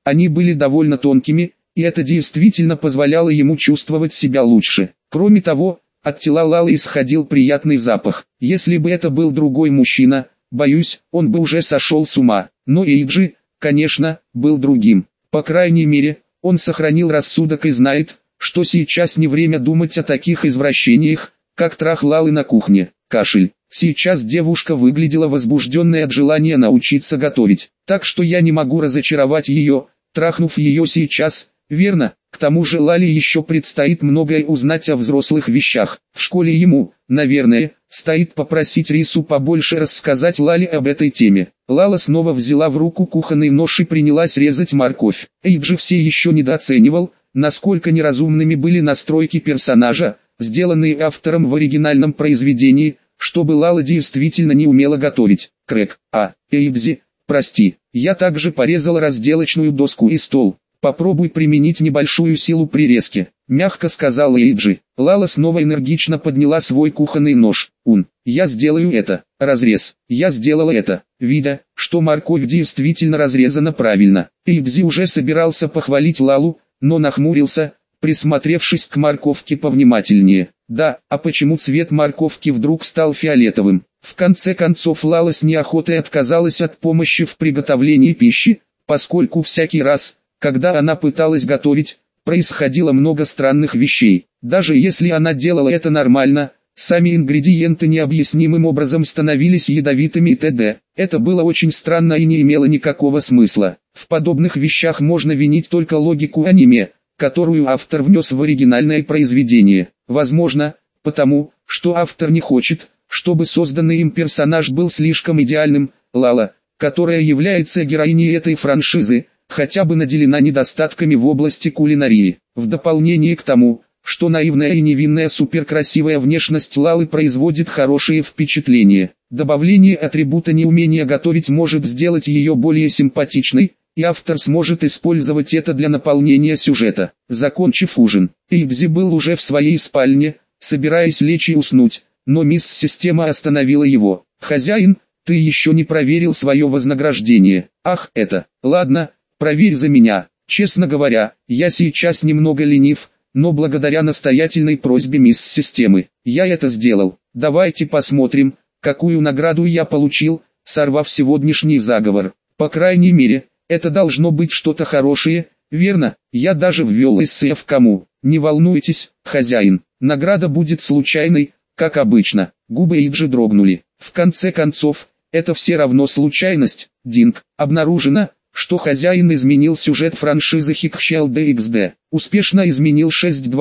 Они были довольно тонкими, и это действительно позволяло ему чувствовать себя лучше. Кроме того, от тела Лалы исходил приятный запах. Если бы это был другой мужчина, боюсь, он бы уже сошел с ума. Но Эйджи, конечно, был другим. По крайней мере, он сохранил рассудок и знает, что сейчас не время думать о таких извращениях, как трах Лалы на кухне. Кашель. Сейчас девушка выглядела возбужденной от желания научиться готовить, так что я не могу разочаровать ее, трахнув ее сейчас, верно? К тому же Лале еще предстоит многое узнать о взрослых вещах. В школе ему, наверное, стоит попросить Рису побольше рассказать Лале об этой теме. Лала снова взяла в руку кухонный нож и принялась резать морковь. Эйджи все еще недооценивал, насколько неразумными были настройки персонажа, сделанные автором в оригинальном произведении, чтобы Лала действительно не умела готовить. Крэк. Эйбзи, прости, я также порезал разделочную доску и стол. Попробуй применить небольшую силу при резке, мягко сказал Эйджи. Лала снова энергично подняла свой кухонный нож. Я сделаю это. Разрез. Я сделала это, видя, что морковь действительно разрезана правильно. Эйбзи уже собирался похвалить Лалу, но нахмурился, присмотревшись к морковке повнимательнее. Да, а почему цвет морковки вдруг стал фиолетовым? В конце концов Лала с неохотой отказалась от помощи в приготовлении пищи, поскольку всякий раз, когда она пыталась готовить, происходило много странных вещей. Даже если она делала это нормально, сами ингредиенты необъяснимым образом становились ядовитыми и т.д. Это было очень странно и не имело никакого смысла. В подобных вещах можно винить только логику аниме, которую автор внес в оригинальное произведение. Возможно, потому, что автор не хочет, чтобы созданный им персонаж был слишком идеальным. Лала, которая является героиней этой франшизы, хотя бы наделена недостатками в области кулинарии. В дополнение к тому, что наивная и невинная суперкрасивая внешность Лалы производит хорошее впечатление, добавление атрибута неумения готовить может сделать ее более симпатичной, и автор сможет использовать это для наполнения сюжета. Закончив ужин, Эйбзи был уже в своей спальне, собираясь лечь и уснуть, но мисс Система остановила его. «Хозяин, ты еще не проверил свое вознаграждение». «Ах, это, ладно, проверь за меня. Честно говоря, я сейчас немного ленив, но благодаря настоятельной просьбе мисс Системы, я это сделал. Давайте посмотрим, какую награду я получил, сорвав сегодняшний заговор. По крайней мере, это должно быть что-то хорошее, верно? Я даже ввел эссе в кому. Не волнуйтесь, хозяин, награда будет случайной, как обычно». Губы Эйджи дрогнули. В конце концов, это все равно случайность. Динг. Обнаружено, что хозяин изменил сюжет франшизы Хикхщал DXD. Успешно изменил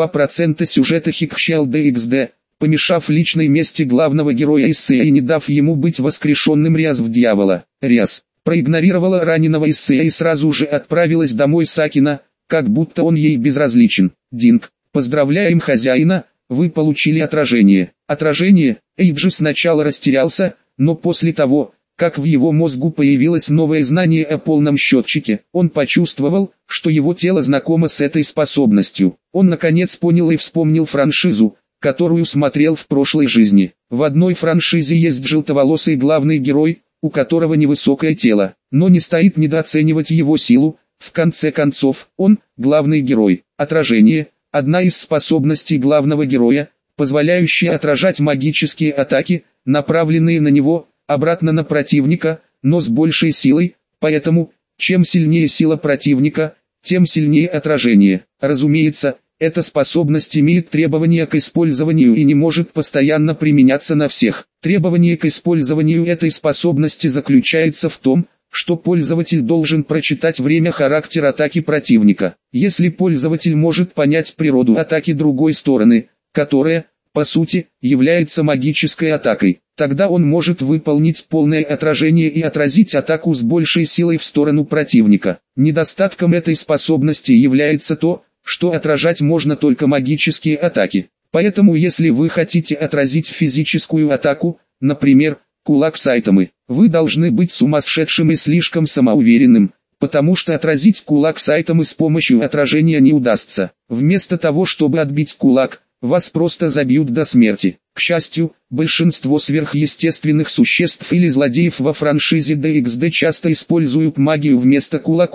62% сюжета Хикхщал DXD, помешав личной мести главного героя эссе и не дав ему быть воскрешенным Рязв дьявола. Ряз проигнорировала раненого эссе и сразу же отправилась домой Сакина, как будто он ей безразличен. Динг. Поздравляем хозяина, вы получили отражение. Отражение? Эйджи сначала растерялся, но после того, как в его мозгу появилось новое знание о полном счетчике, он почувствовал, что его тело знакомо с этой способностью. Он наконец понял и вспомнил франшизу, которую смотрел в прошлой жизни. В одной франшизе есть желтоволосый главный герой, у которого невысокое тело, но не стоит недооценивать его силу. В конце концов, он – главный герой. Отражение – одна из способностей главного героя, позволяющая отражать магические атаки, направленные на него, обратно на противника, но с большей силой, поэтому, чем сильнее сила противника, тем сильнее отражение. Разумеется, эта способность имеет требования к использованию и не может постоянно применяться на всех. Требование к использованию этой способности заключается в том, что пользователь должен прочитать время характер атаки противника. Если пользователь может понять природу атаки другой стороны, которая, по сути, является магической атакой, тогда он может выполнить полное отражение и отразить атаку с большей силой в сторону противника. Недостатком этой способности является то, что отражать можно только магические атаки. Поэтому если вы хотите отразить физическую атаку, например, кулак Сайтамы, вы должны быть сумасшедшим и слишком самоуверенным, потому что отразить кулак Сайтамы с помощью отражения не удастся. Вместо того, чтобы отбить кулак, вас просто забьют до смерти. К счастью, большинство сверхъестественных существ или злодеев во франшизе DXD часто используют магию вместо кулаков.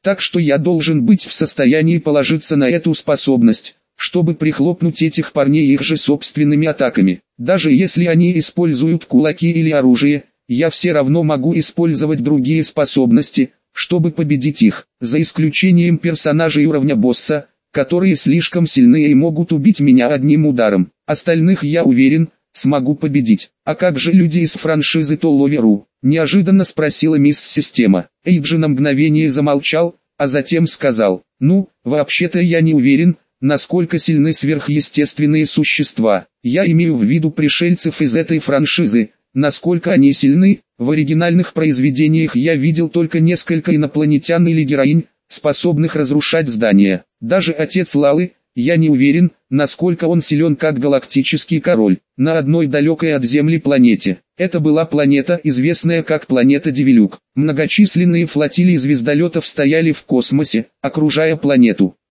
Так что я должен быть в состоянии положиться на эту способность, чтобы прихлопнуть этих парней их же собственными атаками. Даже если они используют кулаки или оружие, я все равно могу использовать другие способности, чтобы победить их, за исключением персонажей уровня босса, которые слишком сильны и могут убить меня одним ударом. Остальных, я уверен, смогу победить. А как же люди из франшизы Толоверу? Неожиданно спросила мисс Система. Эйджи на мгновение замолчал, а затем сказал: ну, вообще-то я не уверен, насколько сильны сверхъестественные существа. Я имею в виду пришельцев из этой франшизы. Насколько они сильны? В оригинальных произведениях я видел только несколько инопланетян или героинь, способных разрушать здания. Даже отец Лалы, я не уверен, насколько он силен как галактический король. На одной далекой от Земли планете. Это была планета, известная как планета Девилюк. Многочисленные флотилии звездолетов стояли в космосе, окружая планету.